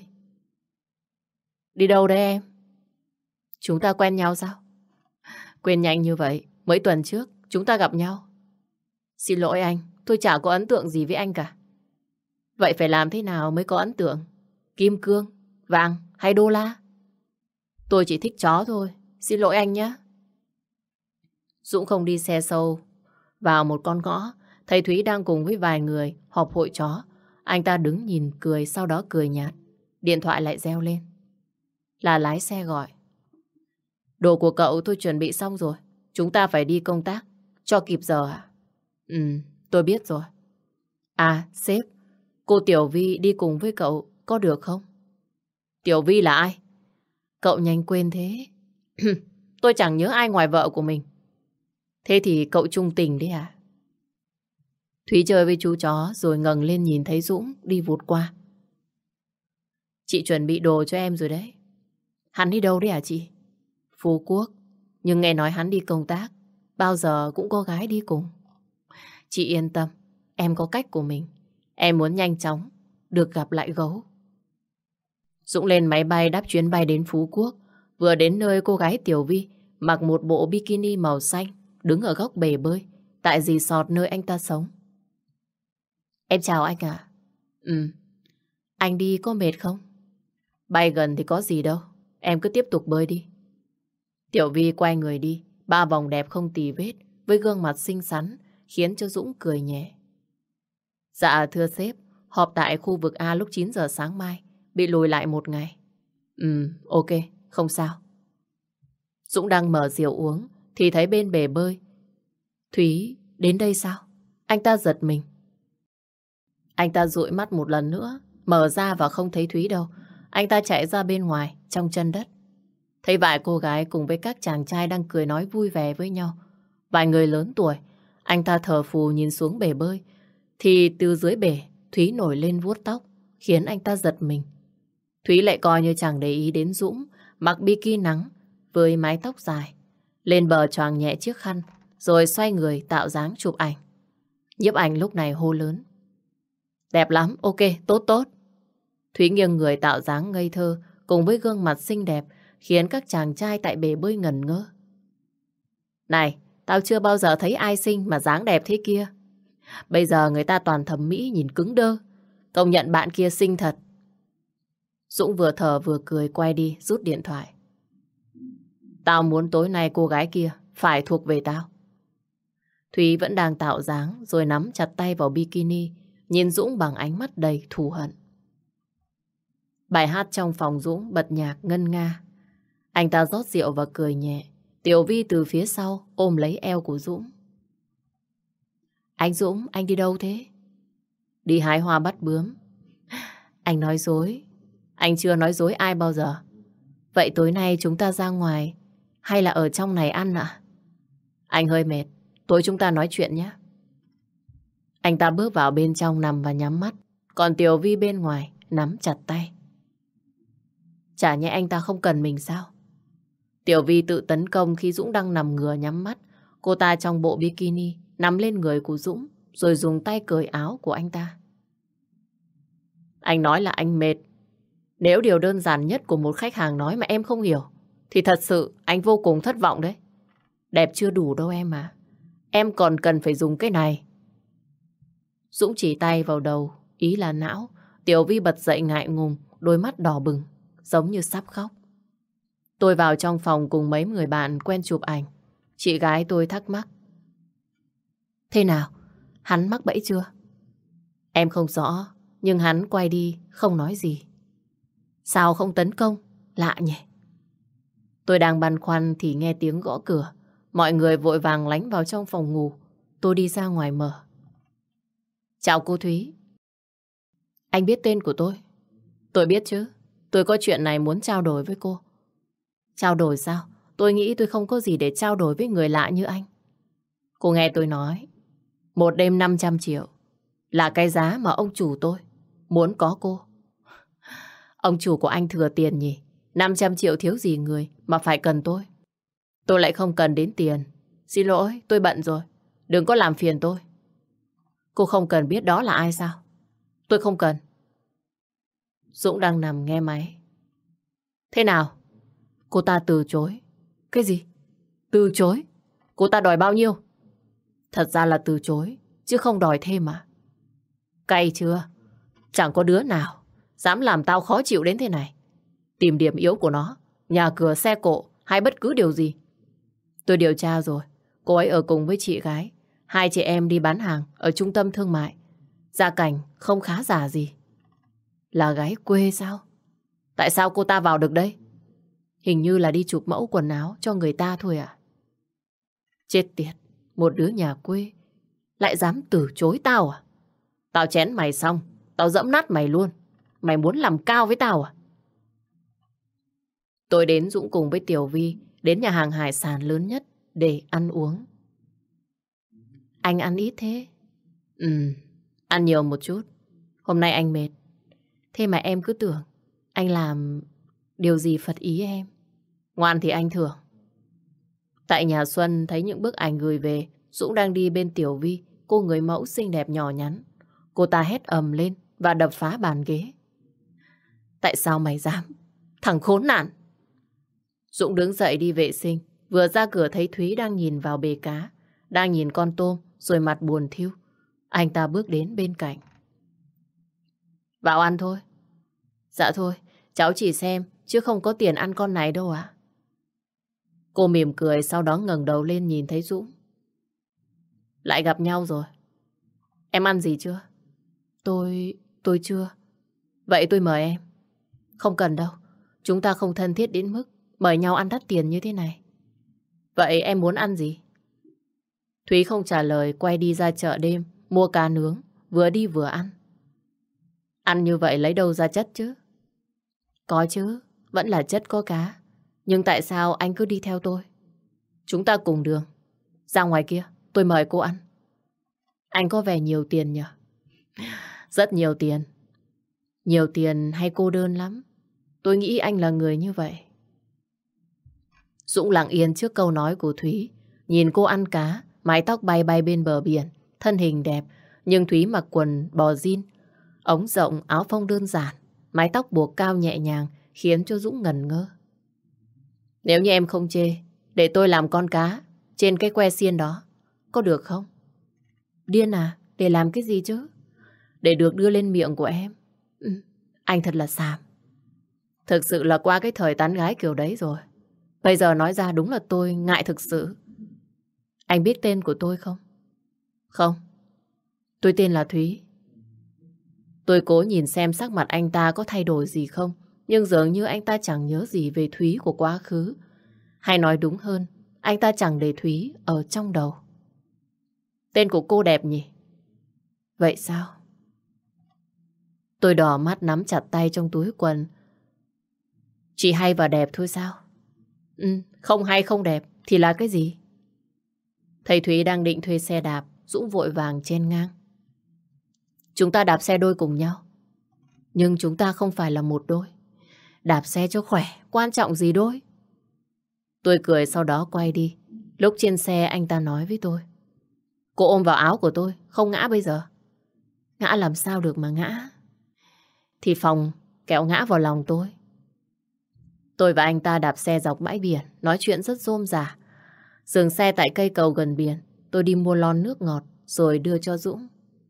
Đi đâu đấy em? Chúng ta quen nhau sao? Quên nhanh như vậy, mấy tuần trước chúng ta gặp nhau. Xin lỗi anh, tôi chả có ấn tượng gì với anh cả. Vậy phải làm thế nào mới có ấn tượng? Kim cương, vàng hay đô la? Tôi chỉ thích chó thôi, xin lỗi anh nhé. Dũng không đi xe sâu vào một con ngõ, thấy Thúy đang cùng với vài người họp hội chó. Anh ta đứng nhìn cười, sau đó cười nhạt. Điện thoại lại reo lên. Là lái xe gọi. Đồ của cậu tôi chuẩn bị xong rồi. Chúng ta phải đi công tác cho kịp giờ à? Ừ, tôi biết rồi. À, sếp, cô Tiểu Vi đi cùng với cậu có được không? Tiểu Vi là ai? Cậu nhanh quên thế. Tôi chẳng nhớ ai ngoài vợ của mình. Thế thì cậu trung tình đấy à? Thúy chơi với chú chó rồi ngẩng lên nhìn thấy Dũng đi vụt qua. Chị chuẩn bị đồ cho em rồi đấy. Hắn đi đâu đấy à chị? Phú Quốc. Nhưng nghe nói hắn đi công tác. Bao giờ cũng có gái đi cùng. Chị yên tâm, em có cách của mình. Em muốn nhanh chóng được gặp lại gấu. Dũng lên máy bay đáp chuyến bay đến Phú Quốc. Vừa đến nơi, cô gái Tiểu Vi mặc một bộ bikini màu xanh, đứng ở góc bể bơi tại resort nơi anh ta sống. Em chào anh ạ. Ừ. Anh đi có mệt không? Bay gần thì có gì đâu. Em cứ tiếp tục bơi đi. Tiểu Vi quay người đi, ba vòng đẹp không tì vết, với gương mặt xinh xắn, khiến cho Dũng cười nhẹ. Dạ thưa sếp, họp tại khu vực A lúc chín giờ sáng mai, bị lùi lại một ngày. Ừ, ok, không sao. Dũng đang mở rượu uống, thì thấy bên bể bơi. Thúy, đến đây sao? Anh ta giật mình. Anh ta dụi mắt một lần nữa, mở ra và không thấy Thúy đâu. Anh ta chạy ra bên ngoài, trong chân đất. Thấy vài cô gái cùng với các chàng trai đang cười nói vui vẻ với nhau. Vài người lớn tuổi, anh ta thở phù nhìn xuống bể bơi. Thì từ dưới bể, Thúy nổi lên vuốt tóc, khiến anh ta giật mình. Thúy lại coi như chẳng để ý đến Dũng, mặc bikini nắng với mái tóc dài. Lên bờ choàng nhẹ chiếc khăn, rồi xoay người tạo dáng chụp ảnh. Nhiếp ảnh lúc này hô lớn. Đẹp lắm, ok, tốt tốt. Thúy nghiêng người tạo dáng ngây thơ, cùng với gương mặt xinh đẹp, khiến các chàng trai tại bể bơi ngẩn ngơ. Này, tao chưa bao giờ thấy ai xinh mà dáng đẹp thế kia. Bây giờ người ta toàn thẩm mỹ nhìn cứng đơ. Công nhận bạn kia xinh thật. Dũng vừa thở vừa cười quay đi rút điện thoại. Tao muốn tối nay cô gái kia phải thuộc về tao. Thúy vẫn đang tạo dáng rồi nắm chặt tay vào bikini, nhìn Dũng bằng ánh mắt đầy thù hận. Bài hát trong phòng Dũng bật nhạc ngân nga. Anh ta rót rượu và cười nhẹ. Tiểu Vi từ phía sau ôm lấy eo của Dũng. Anh Dũng, anh đi đâu thế? Đi hái hoa bắt bướm. Anh nói dối. Anh chưa nói dối ai bao giờ. Vậy tối nay chúng ta ra ngoài hay là ở trong này ăn ạ? Anh hơi mệt. Tối chúng ta nói chuyện nhé. Anh ta bước vào bên trong nằm và nhắm mắt. Còn Tiểu Vi bên ngoài nắm chặt tay. Chả nhẽ anh ta không cần mình sao? Tiểu Vi tự tấn công khi Dũng đang nằm ngửa nhắm mắt. Cô ta trong bộ bikini nằm lên người của Dũng rồi dùng tay cởi áo của anh ta. Anh nói là anh mệt. Nếu điều đơn giản nhất của một khách hàng nói mà em không hiểu thì thật sự anh vô cùng thất vọng đấy. Đẹp chưa đủ đâu em à. Em còn cần phải dùng cái này. Dũng chỉ tay vào đầu, ý là não. Tiểu Vi bật dậy ngại ngùng, đôi mắt đỏ bừng, giống như sắp khóc. Tôi vào trong phòng cùng mấy người bạn quen chụp ảnh. Chị gái tôi thắc mắc. Thế nào? Hắn mắc bẫy chưa? Em không rõ, nhưng hắn quay đi không nói gì. Sao không tấn công? Lạ nhỉ? Tôi đang băn khoăn thì nghe tiếng gõ cửa. Mọi người vội vàng lánh vào trong phòng ngủ. Tôi đi ra ngoài mở. Chào cô Thúy. Anh biết tên của tôi? Tôi biết chứ. Tôi có chuyện này muốn trao đổi với cô. Trao đổi sao? Tôi nghĩ tôi không có gì để trao đổi với người lạ như anh. Cô nghe tôi nói. Một đêm năm trăm triệu là cái giá mà ông chủ tôi muốn có cô. Ông chủ của anh thừa tiền nhỉ? năm trăm triệu thiếu gì người mà phải cần tôi. Tôi lại không cần đến tiền. Xin lỗi, tôi bận rồi. Đừng có làm phiền tôi. Cô không cần biết đó là ai sao? Tôi không cần. Dũng đang nằm nghe máy. Thế nào? Cô ta từ chối. Cái gì? Từ chối? Cô ta đòi bao nhiêu? Thật ra là từ chối, chứ không đòi thêm mà. Cay chưa? Chẳng có đứa nào dám làm tao khó chịu đến thế này. Tìm điểm yếu của nó, nhà cửa xe cộ hay bất cứ điều gì. Tôi điều tra rồi. Cô ấy ở cùng với chị gái. Hai chị em đi bán hàng ở trung tâm thương mại. Gia cảnh không khá giả gì. Là gái quê sao? Tại sao cô ta vào được đây? Hình như là đi chụp mẫu quần áo cho người ta thôi à? Chết tiệt, một đứa nhà quê lại dám từ chối tao à? Tao chén mày xong, tao dẫm nát mày luôn. Mày muốn làm cao với tao à? Tôi đến Dũng cùng với Tiểu Vi đến nhà hàng hải sản lớn nhất để ăn uống. Anh ăn ít thế? Ừ, ăn nhiều một chút. Hôm nay anh mệt. Thế mà em cứ tưởng anh làm điều gì phật ý em. Ngoan thì anh thưởng. Tại nhà Xuân thấy những bức ảnh gửi về, Dũng đang đi bên Tiểu Vi, cô người mẫu xinh đẹp nhỏ nhắn. Cô ta hét ầm lên và đập phá bàn ghế. Tại sao mày dám? Thằng khốn nạn! Dũng đứng dậy đi vệ sinh, vừa ra cửa thấy Thúy đang nhìn vào bể cá, đang nhìn con tôm rồi mặt buồn thiu. Anh ta bước đến bên cạnh. Vào ăn thôi. Dạ thôi, cháu chỉ xem chứ không có tiền ăn con này đâu ạ. Cô mỉm cười sau đó ngẩng đầu lên nhìn thấy Dũng. Lại gặp nhau rồi. Em ăn gì chưa? Tôi... tôi chưa. Vậy tôi mời em. Không cần đâu. Chúng ta không thân thiết đến mức mời nhau ăn đắt tiền như thế này. Vậy em muốn ăn gì? Thúy không trả lời, quay đi ra chợ đêm mua cá nướng, vừa đi vừa ăn. Ăn như vậy lấy đâu ra chất chứ? Có chứ, vẫn là chất có cá. Nhưng tại sao anh cứ đi theo tôi? Chúng ta cùng đường. Ra ngoài kia, tôi mời cô ăn. Anh có vẻ nhiều tiền nhỉ? Rất nhiều tiền. Nhiều tiền hay cô đơn lắm? Tôi nghĩ anh là người như vậy. Dũng lặng yên trước câu nói của Thúy. Nhìn cô ăn cá, mái tóc bay bay bên bờ biển, thân hình đẹp. Nhưng Thúy mặc quần bò jean, ống rộng, áo phông đơn giản, mái tóc buộc cao nhẹ nhàng, khiến cho Dũng ngẩn ngơ. Nếu như em không chê, để tôi làm con cá trên cái que xiên đó, có được không? Điên à? Để làm cái gì chứ? Để được đưa lên miệng của em. Ừ, anh thật là xàm. Thực sự là qua cái thời tán gái kiểu đấy rồi. Bây giờ nói ra đúng là tôi ngại thực sự. Anh biết tên của tôi không? Không. Tôi tên là Thúy. Tôi cố nhìn xem sắc mặt anh ta có thay đổi gì không, nhưng dường như anh ta chẳng nhớ gì về Thúy của quá khứ. Hay nói đúng hơn, anh ta chẳng để Thúy ở trong đầu. Tên của cô đẹp nhỉ? Vậy sao? Tôi đỏ mắt nắm chặt tay trong túi quần. Chỉ hay và đẹp thôi sao? Ừ, không hay không đẹp thì là cái gì? Thầy Thúy đang định thuê xe đạp, Dũng vội vàng chen ngang. Chúng ta đạp xe đôi cùng nhau. Nhưng chúng ta không phải là một đôi. Đạp xe cho khỏe, quan trọng gì đôi? Tôi cười sau đó quay đi. Lúc trên xe anh ta nói với tôi. Cô ôm vào áo của tôi, không ngã bây giờ. Ngã làm sao được mà ngã? Thì phòng kẹo ngã vào lòng tôi. Tôi và anh ta đạp xe dọc bãi biển, nói chuyện rất rôm rả. Dừng xe tại cây cầu gần biển, tôi đi mua lon nước ngọt rồi đưa cho Dũng.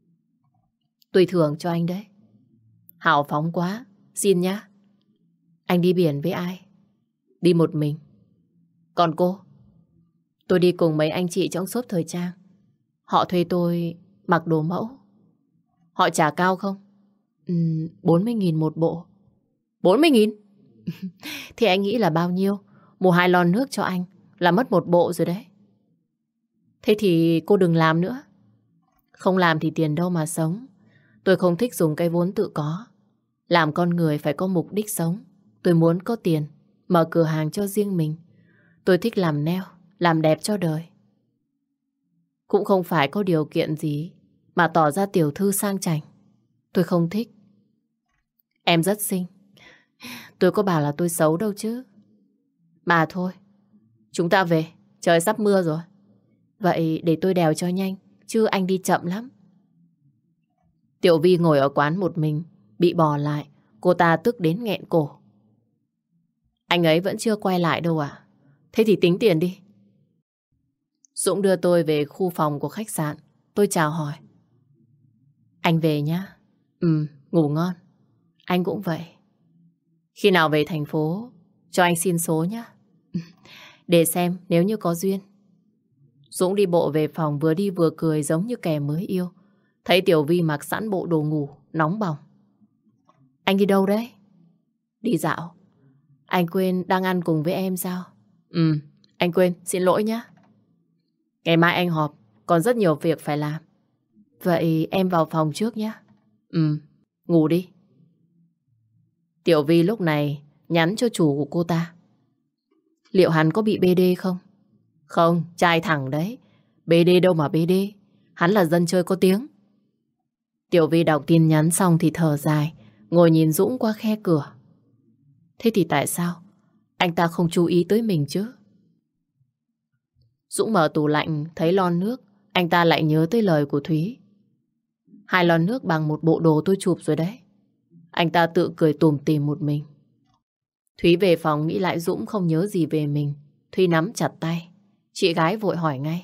Tôi thưởng cho anh đấy. Hào phóng quá, xin nhá. Anh đi biển với ai? Đi một mình. Còn cô? Tôi đi cùng mấy anh chị trong shop thời trang. Họ thuê tôi mặc đồ mẫu. Họ trả cao không? Ừ, bốn mươi nghìn một bộ. bốn mươi nghìn? Thì anh nghĩ là bao nhiêu? Mua hai lon nước cho anh là mất một bộ rồi đấy. Thế thì cô đừng làm nữa. Không làm thì tiền đâu mà sống. Tôi không thích dùng cái vốn tự có. Làm con người phải có mục đích sống. Tôi muốn có tiền, mở cửa hàng cho riêng mình. Tôi thích làm nail, làm đẹp cho đời. Cũng không phải có điều kiện gì mà tỏ ra tiểu thư sang chảnh. Tôi không thích. Em rất xinh. Tôi có bảo là tôi xấu đâu chứ. Mà thôi, chúng ta về, trời sắp mưa rồi. Vậy để tôi đèo cho nhanh, chứ anh đi chậm lắm. Tiểu Vi ngồi ở quán một mình, bị bỏ lại. Cô ta tức đến nghẹn cổ. Anh ấy vẫn chưa quay lại đâu à? Thế thì tính tiền đi. Dũng đưa tôi về khu phòng của khách sạn. Tôi chào hỏi. Anh về nhá. Ừ, ngủ ngon. Anh cũng vậy. Khi nào về thành phố, cho anh xin số nhá. Để xem nếu như có duyên. Dũng đi bộ về phòng, vừa đi vừa cười giống như kẻ mới yêu. Thấy Tiểu Vi mặc sẵn bộ đồ ngủ, nóng bỏng. Anh đi đâu đấy? Đi dạo. Anh quên đang ăn cùng với em sao? Ừ, anh quên, xin lỗi nhá. Ngày mai anh họp, còn rất nhiều việc phải làm. Vậy em vào phòng trước nhé. Ừ, ngủ đi. Tiểu Vi lúc này nhắn cho chủ của cô ta. Liệu hắn có bị bê đê không? Không, trai thẳng đấy. bê đê đâu mà bê đê. Hắn là dân chơi có tiếng. Tiểu Vi đọc tin nhắn xong thì thở dài, ngồi nhìn Dũng qua khe cửa. Thế thì tại sao anh ta không chú ý tới mình chứ? Dũng mở tủ lạnh thấy lon nước, anh ta lại nhớ tới lời của Thúy. Hai lon nước bằng một bộ đồ tôi chụp rồi đấy. Anh ta tự cười tủm tỉm một mình. Thúy về phòng nghĩ lại Dũng không nhớ gì về mình. Thúy nắm chặt tay. Chị gái vội hỏi ngay.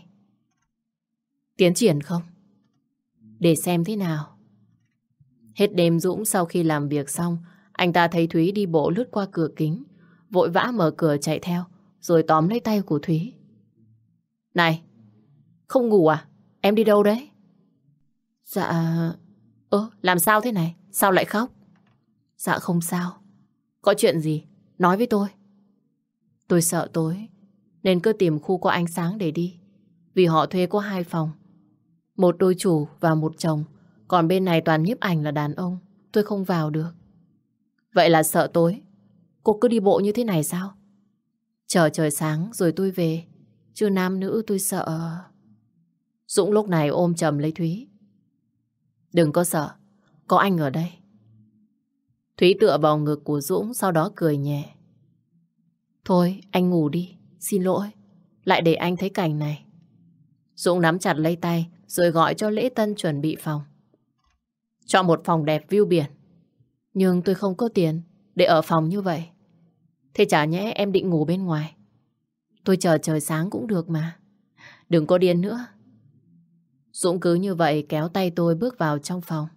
Tiến triển không? Để xem thế nào. Hết đêm Dũng sau khi làm việc xong, anh ta thấy Thúy đi bộ lướt qua cửa kính, vội vã mở cửa chạy theo, rồi tóm lấy tay của Thúy. Này, không ngủ à? Em đi đâu đấy? Dạ... Ơ, làm sao thế này? Sao lại khóc? Dạ không sao. Có chuyện gì? Nói với tôi. Tôi sợ tối, nên cứ tìm khu có ánh sáng để đi. Vì họ thuê có hai phòng, một đôi chủ và một chồng. Còn bên này toàn nhiếp ảnh là đàn ông, tôi không vào được. Vậy là sợ tối. Cô cứ đi bộ như thế này sao? Chờ trời sáng rồi tôi về. Chứ nam nữ tôi sợ. Dũng lúc này ôm chầm lấy Thúy. Đừng có sợ, có anh ở đây. Thúy tựa vào ngực của Dũng, sau đó cười nhẹ. Thôi anh ngủ đi, xin lỗi, lại để anh thấy cảnh này. Dũng nắm chặt lấy tay rồi gọi cho Lễ Tân chuẩn bị phòng. Chọn một phòng đẹp view biển. Nhưng tôi không có tiền để ở phòng như vậy. Thế chả nhẽ em định ngủ bên ngoài? Tôi chờ trời sáng cũng được mà. Đừng có điên nữa. Dũng cứ như vậy kéo tay tôi bước vào trong phòng.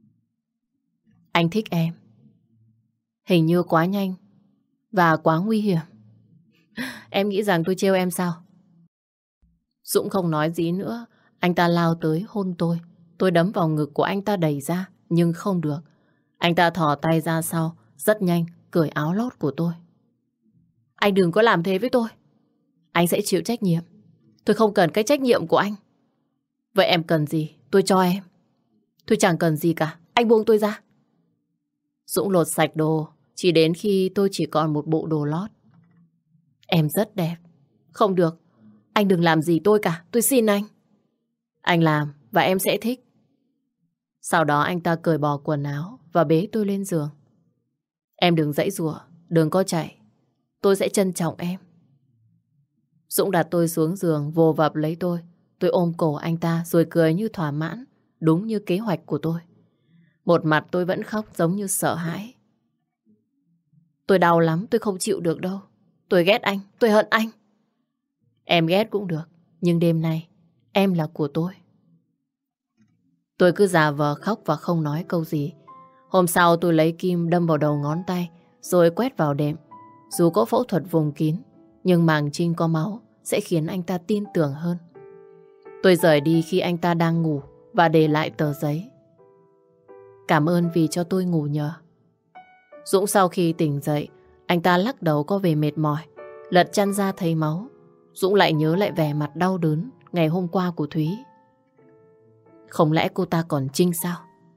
Anh thích em. Hình như quá nhanh và quá nguy hiểm. Em nghĩ rằng tôi trêu em sao? Dũng không nói gì nữa. Anh ta lao tới hôn tôi. Tôi đấm vào ngực của anh ta đẩy ra, nhưng không được. Anh ta thò tay ra sau, rất nhanh, cởi áo lót của tôi. Anh đừng có làm thế với tôi. Anh sẽ chịu trách nhiệm. Tôi không cần cái trách nhiệm của anh. Vậy em cần gì, tôi cho em. Tôi chẳng cần gì cả, anh buông tôi ra. Dũng lột sạch đồ, chỉ đến khi tôi chỉ còn một bộ đồ lót. Em rất đẹp. Không được, anh đừng làm gì tôi cả, tôi xin anh. Anh làm và em sẽ thích. Sau đó anh ta cởi bỏ quần áo và bế tôi lên giường. Em đừng giãy giụa, đừng có chạy. Tôi sẽ trân trọng em. Dũng đặt tôi xuống giường, vồ vập lấy tôi. Tôi ôm cổ anh ta rồi cười như thỏa mãn, đúng như kế hoạch của tôi. Một mặt tôi vẫn khóc giống như sợ hãi. Tôi đau lắm, tôi không chịu được đâu. Tôi ghét anh, tôi hận anh. Em ghét cũng được, nhưng đêm nay em là của tôi. Tôi cứ giả vờ khóc và không nói câu gì. Hôm sau tôi lấy kim đâm vào đầu ngón tay rồi quét vào đệm. Dù có phẫu thuật vùng kín, nhưng màng trinh có máu sẽ khiến anh ta tin tưởng hơn. Tôi rời đi khi anh ta đang ngủ và để lại tờ giấy. Cảm ơn vì cho tôi ngủ nhờ. Dũng sau khi tỉnh dậy, anh ta lắc đầu có vẻ mệt mỏi. Lật chăn ra thấy máu. Dũng lại nhớ lại vẻ mặt đau đớn ngày hôm qua của Thúy. Không lẽ cô ta còn Trinh sao?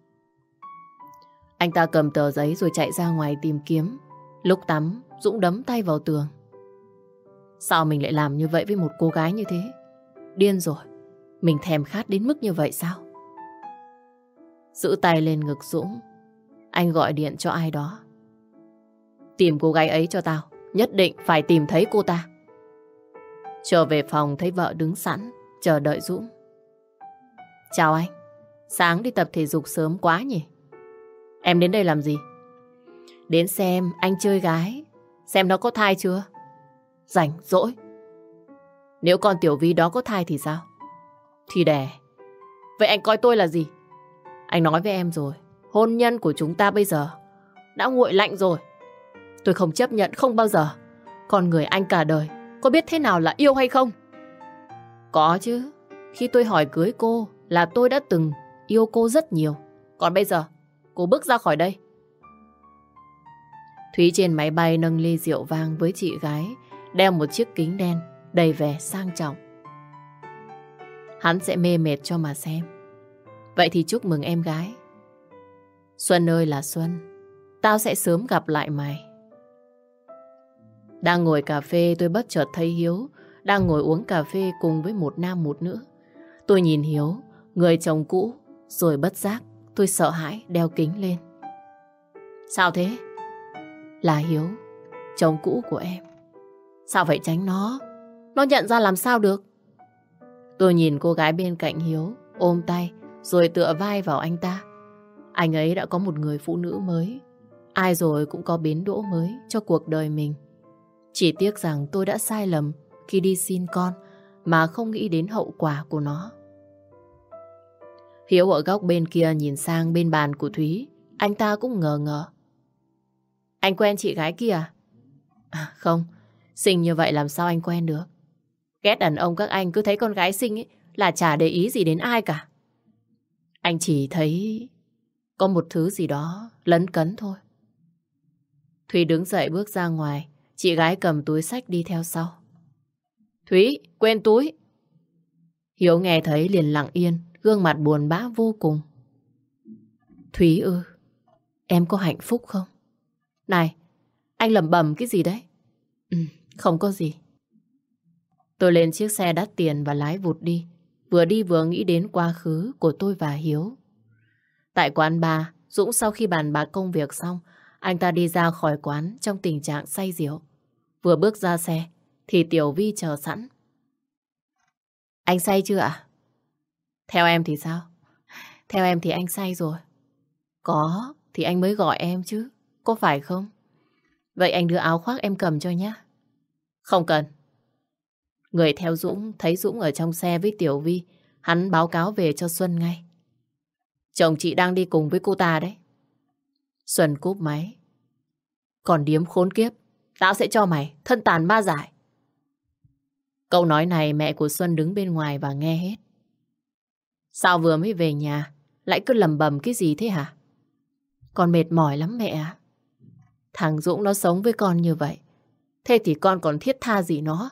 Anh ta cầm tờ giấy rồi chạy ra ngoài tìm kiếm. Lúc tắm, Dũng đấm tay vào tường. Sao mình lại làm như vậy với một cô gái như thế? Điên rồi. Mình thèm khát đến mức như vậy sao? Giữ tay lên ngực Dũng. Anh gọi điện cho ai đó. Tìm cô gái ấy cho tao. Nhất định phải tìm thấy cô ta. Trở về phòng thấy vợ đứng sẵn chờ đợi Dũng. Chào anh. Sáng đi tập thể dục sớm quá nhỉ? Em đến đây làm gì? Đến xem anh chơi gái. Xem nó có thai chưa? Rảnh rỗi. Nếu con Tiểu Vi đó có thai thì sao? Thì đẻ. Vậy anh coi tôi là gì? Anh nói với em rồi, hôn nhân của chúng ta bây giờ đã nguội lạnh rồi. Tôi không chấp nhận, không bao giờ. Con người anh cả đời có biết thế nào là yêu hay không? Có chứ. Khi tôi hỏi cưới cô là tôi đã từng yêu cô rất nhiều. Còn bây giờ cô bước ra khỏi đây. Thúy trên máy bay nâng ly rượu vang với chị gái, đeo một chiếc kính đen đầy vẻ sang trọng. Hắn sẽ mê mệt cho mà xem. Vậy thì chúc mừng em gái. Xuân ơi là Xuân, tao sẽ sớm gặp lại mày. Đang ngồi cà phê tôi bất chợt thấy Hiếu đang ngồi uống cà phê cùng với một nam một nữ. Tôi nhìn Hiếu, người chồng cũ, rồi bất giác tôi sợ hãi đeo kính lên. Sao thế? Là Hiếu, chồng cũ của em. Sao phải tránh nó? Nó nhận ra làm sao được? Tôi nhìn cô gái bên cạnh Hiếu, ôm tay, rồi tựa vai vào anh ta. Anh ấy đã có một người phụ nữ mới. Ai rồi cũng có bến đỗ mới cho cuộc đời mình. Chỉ tiếc rằng tôi đã sai lầm khi đi xin con mà không nghĩ đến hậu quả của nó. Hiếu ở góc bên kia nhìn sang bên bàn của Thúy. Anh ta cũng ngờ ngờ. Anh quen chị gái kia à? À không, xinh như vậy làm sao anh quen được. Ghét đàn ông các anh cứ thấy con gái xinh ấy là chả để ý gì đến ai cả. Anh chỉ thấy có một thứ gì đó lấn cấn thôi. Thúy đứng dậy bước ra ngoài. Chị gái cầm túi xách đi theo sau. Thúy, quên túi. Hiếu nghe thấy liền lặng yên, gương mặt buồn bã vô cùng. Thúy ư, em có hạnh phúc không? Này, anh lẩm bẩm cái gì đấy? Ừ, không có gì. Tôi lên chiếc xe đắt tiền và lái vụt đi. Vừa đi vừa nghĩ đến quá khứ của tôi và Hiếu. Tại quán bar, Dũng sau khi bàn bạc công việc xong, anh ta đi ra khỏi quán trong tình trạng say rượu. Vừa bước ra xe thì Tiểu Vi chờ sẵn. Anh say chưa ạ? Theo em thì sao? Theo em thì anh say rồi. Có thì anh mới gọi em chứ, có phải không? Vậy anh đưa áo khoác em cầm cho nhé. Không cần. Người theo Dũng thấy Dũng ở trong xe với Tiểu Vi, hắn báo cáo về cho Xuân ngay. Chồng chị đang đi cùng với cô ta đấy. Xuân cúp máy. Còn điếm khốn kiếp, tao sẽ cho mày thân tàn ma dại. Câu nói này mẹ của Xuân đứng bên ngoài và nghe hết. Sao vừa mới về nhà lại cứ lầm bầm cái gì thế hả? Con mệt mỏi lắm mẹ ạ. Thằng Dũng nó sống với con như vậy, thế thì con còn thiết tha gì nó?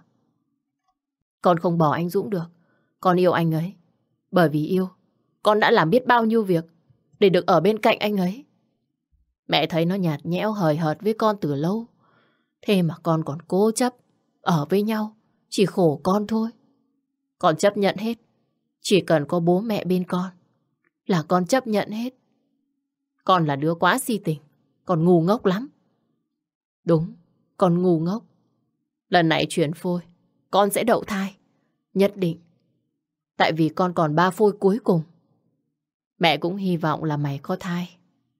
Con không bỏ anh Dũng được. Con yêu anh ấy. Bởi vì yêu, con đã làm biết bao nhiêu việc để được ở bên cạnh anh ấy. Mẹ thấy nó nhạt nhẽo hời hợt với con từ lâu. Thế mà con còn cố chấp ở với nhau, chỉ khổ con thôi. Con chấp nhận hết. Chỉ cần có bố mẹ bên con là con chấp nhận hết. Con là đứa quá si tình, còn ngu ngốc lắm. Đúng, con ngu ngốc. Lần này chuyển phôi, con sẽ đậu thai. Nhất định. Tại vì con còn ba phôi cuối cùng. Mẹ cũng hy vọng là mày có thai.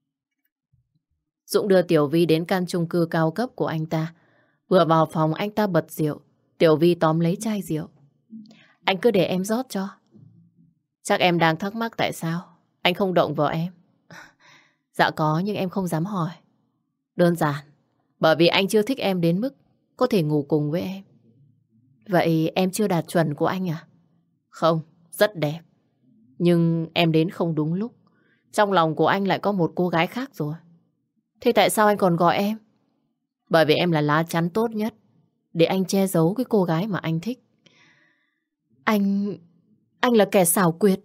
Dũng đưa Tiểu Vi đến căn chung cư cao cấp của anh ta. Vừa vào phòng anh ta bật rượu. Tiểu Vi tóm lấy chai rượu. Anh cứ để em rót cho. Chắc em đang thắc mắc tại sao anh không động vào em. Dạ có, nhưng em không dám hỏi. Đơn giản, bởi vì anh chưa thích em đến mức có thể ngủ cùng với em. Vậy em chưa đạt chuẩn của anh à? Không, rất đẹp. Nhưng em đến không đúng lúc. Trong lòng của anh lại có một cô gái khác rồi. Thế tại sao anh còn gọi em? Bởi vì em là lá chắn tốt nhất để anh che giấu cái cô gái mà anh thích. Anh... Anh là kẻ xảo quyệt.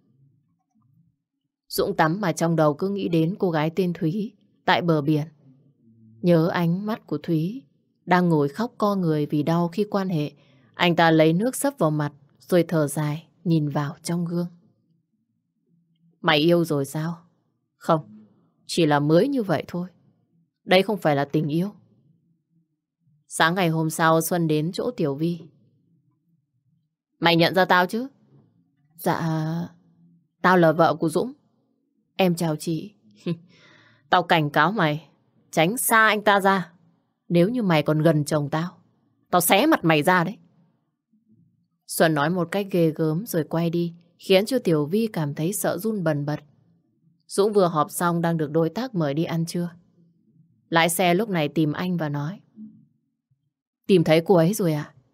Dũng tắm mà trong đầu cứ nghĩ đến cô gái tên Thúy tại bờ biển. Nhớ ánh mắt của Thúy đang ngồi khóc co người vì đau khi quan hệ. Anh ta lấy nước xấp vào mặt rồi thở dài nhìn vào trong gương. Mày yêu rồi sao? Không, chỉ là mới như vậy thôi. Đây không phải là tình yêu. Sáng ngày hôm sau Xuân đến chỗ Tiểu Vi. Mày nhận ra tao chứ? Dạ, tao là vợ của Dũng. Em chào chị. Tao cảnh cáo mày tránh xa anh ta ra. Nếu như mày còn gần chồng tao, tao xé mặt mày ra đấy. Xuân nói một cách ghê gớm rồi quay đi, khiến cho Tiểu Vi cảm thấy sợ run bần bật. Dũng vừa họp xong đang được đối tác mời đi ăn trưa. Lái xe lúc này tìm anh và nói. Tìm thấy cô ấy rồi à?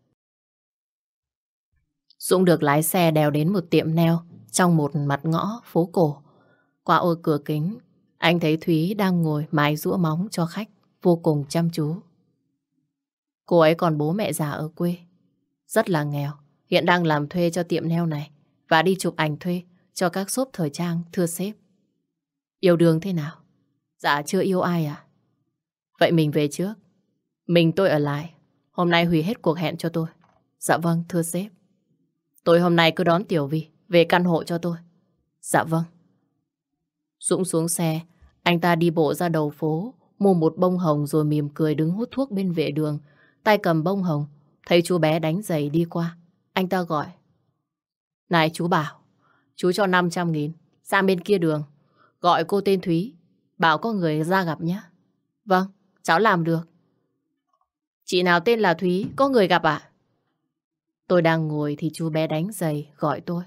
Dũng được lái xe đèo đến một tiệm nail trong một mặt ngõ phố cổ. Qua ô cửa kính, anh thấy Thúy đang ngồi mài giũa móng cho khách, vô cùng chăm chú. Cô ấy còn bố mẹ già ở quê, rất là nghèo, hiện đang làm thuê cho tiệm nail này và đi chụp ảnh thuê cho các shop thời trang, thưa sếp. Yêu đương thế nào? Dạ chưa yêu ai à? Vậy mình về trước. Mình tôi ở lại. Hôm nay hủy hết cuộc hẹn cho tôi. Dạ vâng, thưa sếp. Tôi hôm nay cứ đón Tiểu Vi về căn hộ cho tôi. Dạ vâng. Dũng xuống xe, anh ta đi bộ ra đầu phố, mua một bông hồng rồi mỉm cười đứng hút thuốc bên vệ đường, tay cầm bông hồng. Thấy chú bé đánh giày đi qua, anh ta gọi. Này chú Bảo, chú cho năm trăm nghìn sang bên kia đường, gọi cô tên Thúy, bảo có người ra gặp nhé. Vâng, cháu làm được. Chị nào tên là Thúy, có người gặp ạ? Tôi đang ngồi thì chú bé đánh giày gọi tôi.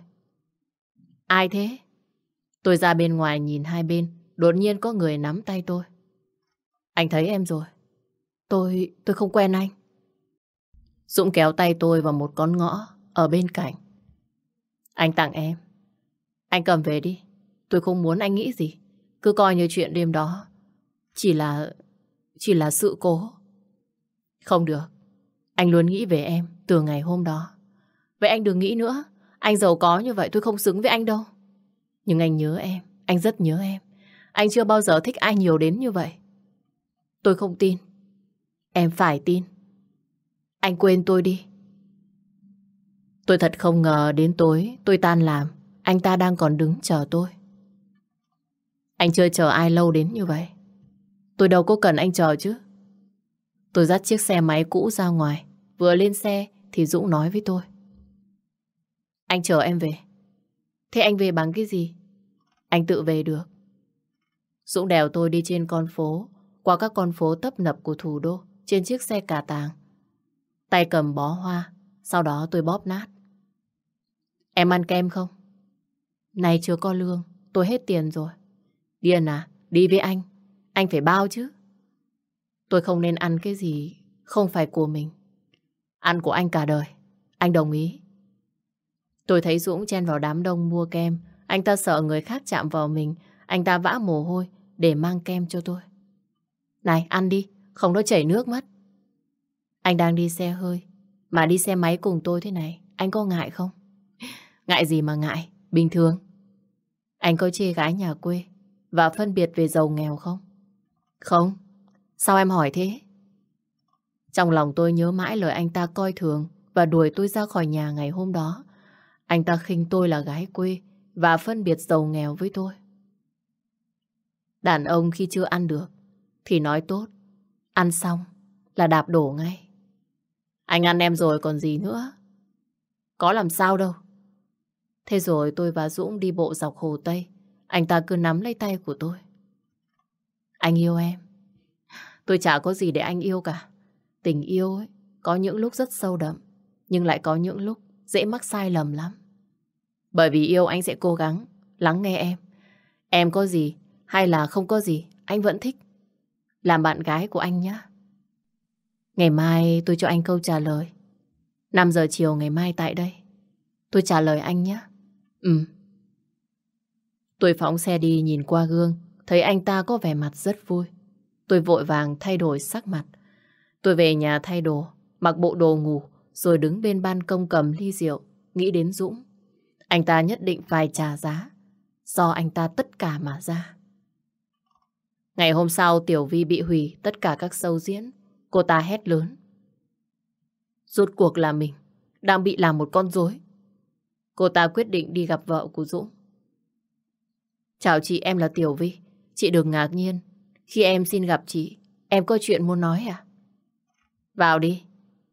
Ai thế? Tôi ra bên ngoài nhìn hai bên, đột nhiên có người nắm tay tôi. Anh thấy em rồi. Tôi, tôi không quen anh. Dũng kéo tay tôi vào một con ngõ ở bên cạnh. Anh tặng em. Anh cầm về đi. Tôi không muốn anh nghĩ gì. Cứ coi như chuyện đêm đó Chỉ là... Chỉ là sự cố. Không được. Anh luôn nghĩ về em từ ngày hôm đó. Vậy anh đừng nghĩ nữa. Anh giàu có như vậy tôi không xứng với anh đâu. Nhưng anh nhớ em. Anh rất nhớ em. Anh chưa bao giờ thích ai nhiều đến như vậy. Tôi không tin. Em phải tin. Anh quên tôi đi. Tôi thật không ngờ đến tối tôi tan làm, anh ta đang còn đứng chờ tôi. Anh chưa chờ ai lâu đến như vậy. Tôi đâu có cần anh chờ chứ. Tôi dắt chiếc xe máy cũ ra ngoài. Vừa lên xe thì Dũng nói với tôi. Anh chờ em về. Thế anh về bằng cái gì? Anh tự về được. Dũng đèo tôi đi trên con phố, qua các con phố tấp nập của thủ đô, trên chiếc xe cà tàng. Tay cầm bó hoa, sau đó tôi bóp nát. Em ăn kem không? Này chưa có lương, tôi hết tiền rồi. Điên à, đi với anh. Anh phải bao chứ. Tôi không nên ăn cái gì không phải của mình. Ăn của anh cả đời. Anh đồng ý. Tôi thấy Dũng chen vào đám đông mua kem. Anh ta sợ người khác chạm vào mình. Anh ta vã mồ hôi để mang kem cho tôi. Này, ăn đi, không nó chảy nước mất. Anh đang đi xe hơi, mà đi xe máy cùng tôi thế này, anh có ngại không? Ngại gì mà ngại, bình thường. Anh có chê gái nhà quê và phân biệt về giàu nghèo không? Không. Sao em hỏi thế? Trong lòng tôi nhớ mãi lời anh ta coi thường và đuổi tôi ra khỏi nhà ngày hôm đó. Anh ta khinh tôi là gái quê và phân biệt giàu nghèo với tôi. Đàn ông khi chưa ăn được thì nói tốt, ăn xong là đạp đổ ngay. Anh ăn em rồi còn gì nữa. Có làm sao đâu. Thế rồi tôi và Dũng đi bộ dọc Hồ Tây. Anh ta cứ nắm lấy tay của tôi. Anh yêu em. Tôi chả có gì để anh yêu cả. Tình yêu ấy có những lúc rất sâu đậm, nhưng lại có những lúc dễ mắc sai lầm lắm. Bởi vì yêu anh sẽ cố gắng lắng nghe em. Em có gì hay là không có gì, anh vẫn thích làm bạn gái của anh nhé. Ngày mai tôi cho anh câu trả lời. năm giờ chiều ngày mai tại đây. Tôi trả lời anh nhé. Ừ. Tôi phóng xe đi, nhìn qua gương, thấy anh ta có vẻ mặt rất vui. Tôi vội vàng thay đổi sắc mặt. Tôi về nhà thay đồ, mặc bộ đồ ngủ, rồi đứng bên ban công cầm ly rượu, nghĩ đến Dũng. Anh ta nhất định phải trả giá, do anh ta tất cả mà ra. Ngày hôm sau Tiểu Vi bị hủy tất cả các show diễn. Cô ta hét lớn. Rốt cuộc là mình đang bị làm một con rối. Cô ta quyết định đi gặp vợ của Dũng. Chào chị, em là Tiểu Vi. Chị đừng ngạc nhiên khi em xin gặp chị. Em có chuyện muốn nói à? Vào đi.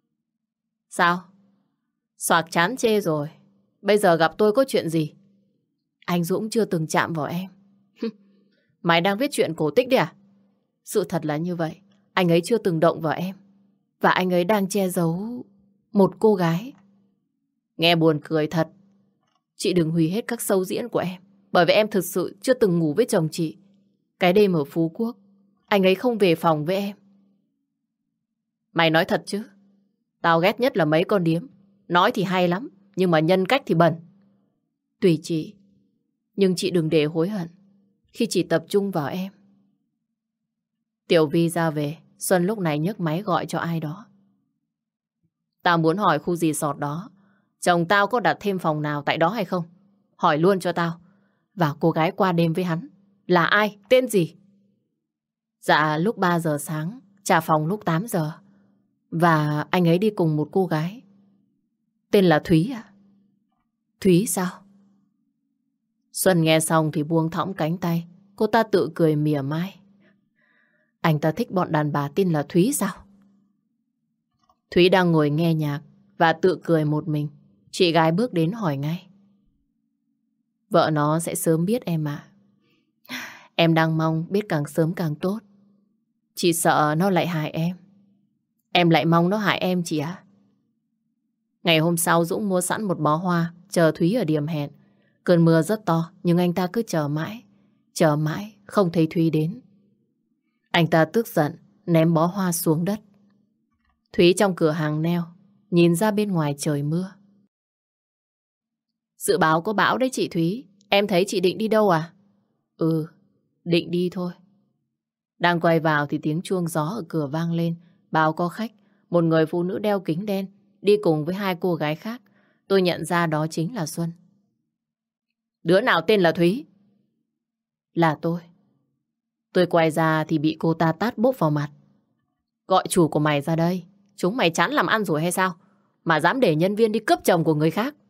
Sao? Xoạc chán chê rồi. Bây giờ gặp tôi có chuyện gì? Anh Dũng chưa từng chạm vào em. Mày đang viết chuyện cổ tích đấy à? Sự thật là như vậy. Anh ấy chưa từng động vào em. Và anh ấy đang che giấu một cô gái. Nghe buồn cười thật. Chị đừng hủy hết các show diễn của em. Bởi vì em thực sự chưa từng ngủ với chồng chị. Cái đêm ở Phú Quốc, anh ấy không về phòng với em. Mày nói thật chứ? Tao ghét nhất là mấy con điếm. Nói thì hay lắm, nhưng mà nhân cách thì bẩn. Tùy chị. Nhưng chị đừng để hối hận khi chỉ tập trung vào em. Tiểu Vi ra về. Xuân lúc này nhấc máy gọi cho ai đó. Tao muốn hỏi khu resort đó, chồng tao có đặt thêm phòng nào tại đó hay không? Hỏi luôn cho tao. Và cô gái qua đêm với hắn là ai? Tên gì? Dạ lúc ba giờ sáng, trả phòng lúc tám giờ. Và anh ấy đi cùng một cô gái. Tên là Thúy à? Thúy sao? Xuân nghe xong thì buông thõng cánh tay. Cô ta tự cười mỉa mai. Anh ta thích bọn đàn bà tên là Thúy sao? Thúy đang ngồi nghe nhạc và tự cười một mình. Chị gái bước đến hỏi ngay. Vợ nó sẽ sớm biết em ạ. Em đang mong biết càng sớm càng tốt. Chị sợ nó lại hại em. Em lại mong nó hại em chị ạ. Ngày hôm sau Dũng mua sẵn một bó hoa chờ Thúy ở điểm hẹn. Cơn mưa rất to nhưng anh ta cứ chờ mãi. Chờ mãi không thấy Thúy đến. Anh ta tức giận ném bó hoa xuống đất. Thúy trong cửa hàng neo nhìn ra bên ngoài trời mưa. Dự báo có bão đấy chị Thúy. Em thấy chị định đi đâu à? Ừ, định đi thôi. Đang quay vào thì tiếng chuông gió ở cửa vang lên. Báo có khách. Một người phụ nữ đeo kính đen đi cùng với hai cô gái khác. Tôi nhận ra đó chính là Xuân. Đứa nào tên là Thúy? Là tôi. Tôi quay ra thì bị cô ta tát bốp vào mặt. Gọi chủ của mày ra đây. Chúng mày chán làm ăn rồi hay sao? Mà dám để nhân viên đi cướp chồng của người khác.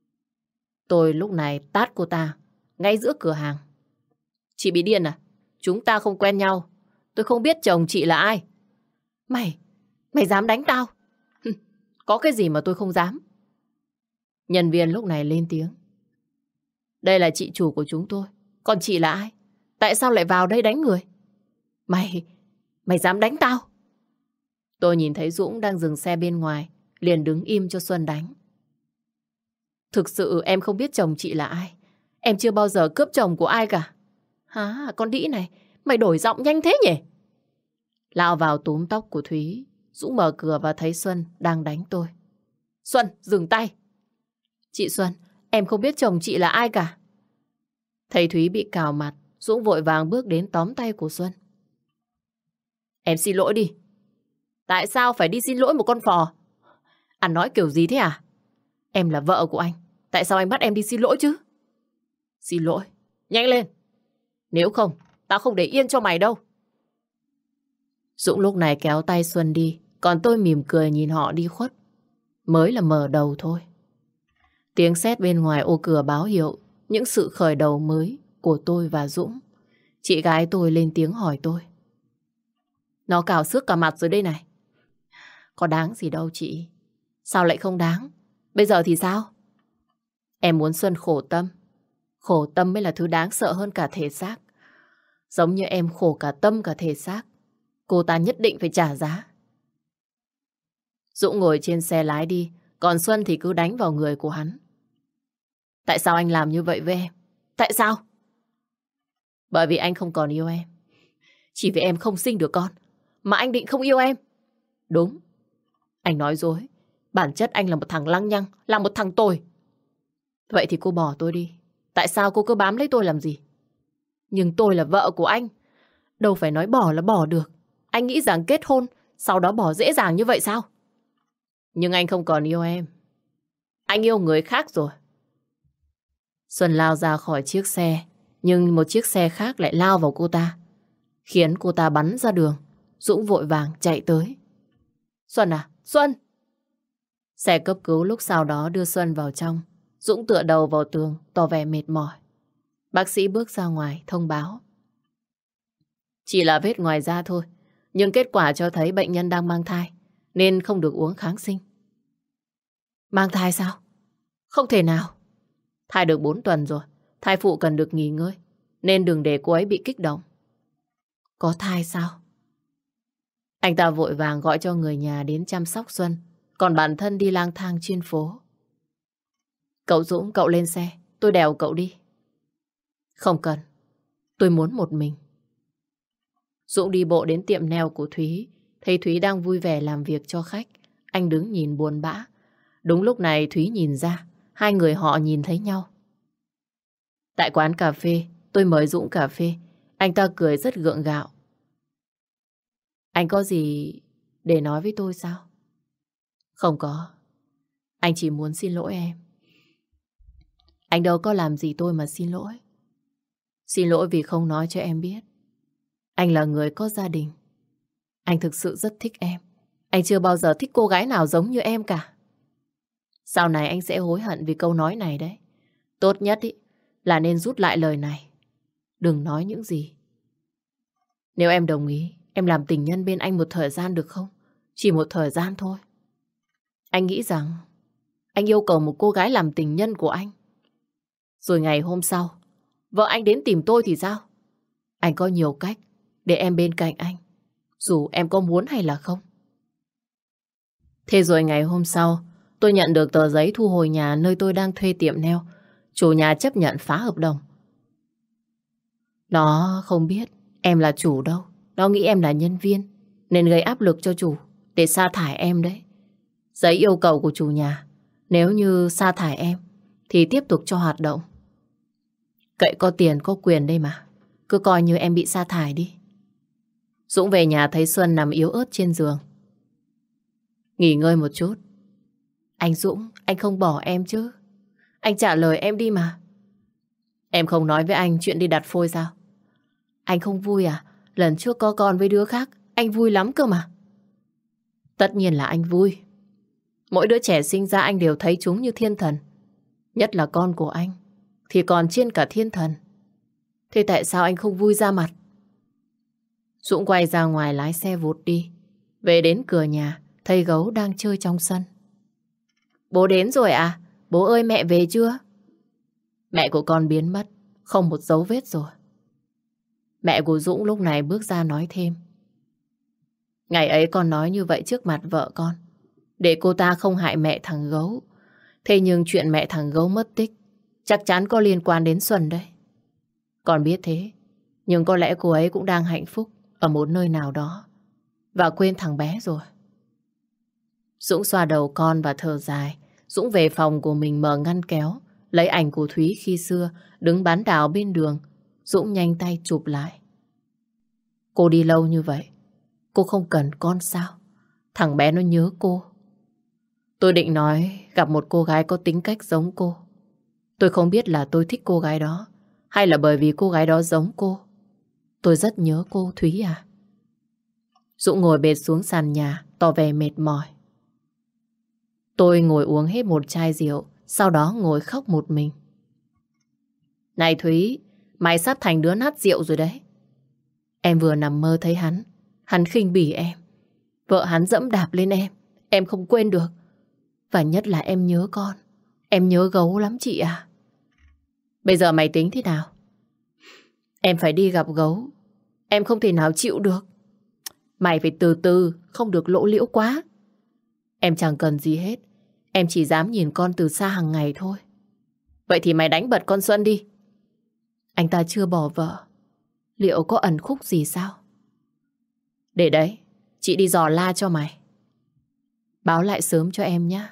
Tôi lúc này tát cô ta ngay giữa cửa hàng. Chị bị điên à? Chúng ta không quen nhau. Tôi không biết chồng chị là ai. Mày, mày dám đánh tao? Có cái gì mà tôi không dám? Nhân viên lúc này lên tiếng. Đây là chị chủ của chúng tôi. Còn chị là ai? Tại sao lại vào đây đánh người? Mày, mày dám đánh tao? Tôi nhìn thấy Dũng đang dừng xe bên ngoài, liền đứng im cho Xuân đánh. Thực sự em không biết chồng chị là ai. Em chưa bao giờ cướp chồng của ai cả. Hả, con đĩ này, mày đổi giọng nhanh thế nhỉ? Lao vào túm tóc của Thúy. Dũng mở cửa và thấy Xuân đang đánh tôi. Xuân, dừng tay. Chị Xuân, em không biết chồng chị là ai cả. Thấy Thúy bị cào mặt, Dũng vội vàng bước đến tóm tay của Xuân. Em xin lỗi đi. Tại sao phải đi xin lỗi một con phò? Anh nói kiểu gì thế à? Em là vợ của anh. Tại sao anh bắt em đi xin lỗi chứ? Xin lỗi. Nhanh lên. Nếu không, tao không để yên cho mày đâu. Dũng lúc này kéo tay Xuân đi. Còn tôi mỉm cười nhìn họ đi khuất. Mới là mở đầu thôi. Tiếng sét bên ngoài ô cửa báo hiệu những sự khởi đầu mới của tôi và Dũng. Chị gái tôi lên tiếng hỏi tôi. Nó cào xước cả mặt rồi đây này. Có đáng gì đâu chị. Sao lại không đáng? Bây giờ thì sao? Em muốn Xuân khổ tâm. Khổ tâm mới là thứ đáng sợ hơn cả thể xác. Giống như em khổ cả tâm cả thể xác. Cô ta nhất định phải trả giá. Dũng ngồi trên xe lái đi. Còn Xuân thì cứ đánh vào người của hắn. Tại sao anh làm như vậy với em? Tại sao? Bởi vì anh không còn yêu em. Chỉ vì em không sinh được con mà anh định không yêu em. Đúng. Anh nói dối. Bản chất anh là một thằng lăng nhăng, là một thằng tồi. Vậy thì cô bỏ tôi đi. Tại sao cô cứ bám lấy tôi làm gì? Nhưng tôi là vợ của anh. Đâu phải nói bỏ là bỏ được. Anh nghĩ rằng kết hôn sau đó bỏ dễ dàng như vậy sao? Nhưng anh không còn yêu em. Anh yêu người khác rồi. Xuân lao ra khỏi chiếc xe. Nhưng một chiếc xe khác lại lao vào cô ta, khiến cô ta bắn ra đường. Dũng vội vàng chạy tới. Xuân à, Xuân! Xe cấp cứu lúc sau đó đưa Xuân vào trong. Dũng tựa đầu vào tường, tỏ vẻ mệt mỏi. Bác sĩ bước ra ngoài thông báo. Chỉ là vết ngoài da thôi, nhưng kết quả cho thấy bệnh nhân đang mang thai, nên không được uống kháng sinh. Mang thai sao? Không thể nào. Thai được bốn tuần rồi, thai phụ cần được nghỉ ngơi, nên đừng để cô ấy bị kích động. Có thai sao? Anh ta vội vàng gọi cho người nhà đến chăm sóc Xuân, còn bản thân đi lang thang trên phố. Cậu Dũng, cậu lên xe, tôi đèo cậu đi. Không cần, tôi muốn một mình. Dũng đi bộ đến tiệm nail của Thúy, thấy Thúy đang vui vẻ làm việc cho khách. Anh đứng nhìn buồn bã. Đúng lúc này Thúy nhìn ra, hai người họ nhìn thấy nhau. Tại quán cà phê, tôi mời Dũng cà phê. Anh ta cười rất gượng gạo. Anh có gì để nói với tôi sao? Không có. Anh chỉ muốn xin lỗi em. Anh đâu có làm gì tôi mà xin lỗi. Xin lỗi vì không nói cho em biết. Anh là người có gia đình. Anh thực sự rất thích em. Anh chưa bao giờ thích cô gái nào giống như em cả. Sau này anh sẽ hối hận vì câu nói này đấy. Tốt nhất ý, là nên rút lại lời này. Đừng nói những gì. Nếu em đồng ý, em làm tình nhân bên anh một thời gian được không? Chỉ một thời gian thôi. Anh nghĩ rằng anh yêu cầu một cô gái làm tình nhân của anh. Rồi ngày hôm sau, vợ anh đến tìm tôi thì sao? Anh có nhiều cách để em bên cạnh anh, dù em có muốn hay là không. Thế rồi ngày hôm sau, tôi nhận được tờ giấy thu hồi nhà nơi tôi đang thuê tiệm nail. Chủ nhà chấp nhận phá hợp đồng. Nó không biết em là chủ đâu. Nó nghĩ em là nhân viên, nên gây áp lực cho chủ để sa thải em đấy. Giấy yêu cầu của chủ nhà, nếu như sa thải em thì tiếp tục cho hoạt động. Cậy có tiền có quyền đây mà. Cứ coi như em bị sa thải đi. Dũng về nhà thấy Xuân nằm yếu ớt trên giường. Nghỉ ngơi một chút. Anh Dũng, anh không bỏ em chứ? Anh trả lời em đi mà. Em không nói với anh chuyện đi đặt phôi sao? Anh không vui à? Lần trước có con với đứa khác, anh vui lắm cơ mà. Tất nhiên là anh vui. Mỗi đứa trẻ sinh ra anh đều thấy chúng như thiên thần. Nhất là con của anh thì còn trên cả thiên thần. Thế tại sao anh không vui ra mặt? Dũng quay ra ngoài lái xe vụt đi. Về đến cửa nhà, thấy gấu đang chơi trong sân. Bố đến rồi à? Bố ơi, mẹ về chưa? Mẹ của con biến mất, không một dấu vết rồi. Mẹ của Dũng lúc này bước ra nói thêm. Ngày ấy con nói như vậy trước mặt vợ con, để cô ta không hại mẹ thằng gấu. Thế nhưng chuyện mẹ thằng gấu mất tích chắc chắn có liên quan đến Xuân đây. Con biết thế, nhưng có lẽ cô ấy cũng đang hạnh phúc ở một nơi nào đó và quên thằng bé rồi. Dũng xoa đầu con và thở dài. Dũng về phòng của mình mở ngăn kéo, lấy ảnh của Thúy khi xưa đứng bán đảo bên đường. Dũng nhanh tay chụp lại. Cô đi lâu như vậy, cô không cần con sao? Thằng bé nó nhớ cô. Tôi định nói gặp một cô gái có tính cách giống cô. Tôi không biết là tôi thích cô gái đó hay là bởi vì cô gái đó giống cô. Tôi rất nhớ cô, Thúy à. Dũng ngồi bệt xuống sàn nhà, tỏ vẻ mệt mỏi. Tôi ngồi uống hết một chai rượu, sau đó ngồi khóc một mình. Này Thúy, mày sắp thành đứa nát rượu rồi đấy. Em vừa nằm mơ thấy hắn. Hắn khinh bỉ em. Vợ hắn dẫm đạp lên em. Em không quên được. Và nhất là em nhớ con. Em nhớ gấu lắm chị à. Bây giờ mày tính thế nào? Em phải đi gặp gấu. Em không thể nào chịu được. Mày phải từ từ, không được lộ liễu quá. Em chẳng cần gì hết. Em chỉ dám nhìn con từ xa hàng ngày thôi. Vậy thì mày đánh bật con Xuân đi. Anh ta chưa bỏ vợ. Liệu có ẩn khúc gì sao? Để đấy, chị đi dò la cho mày. Báo lại sớm cho em nhé.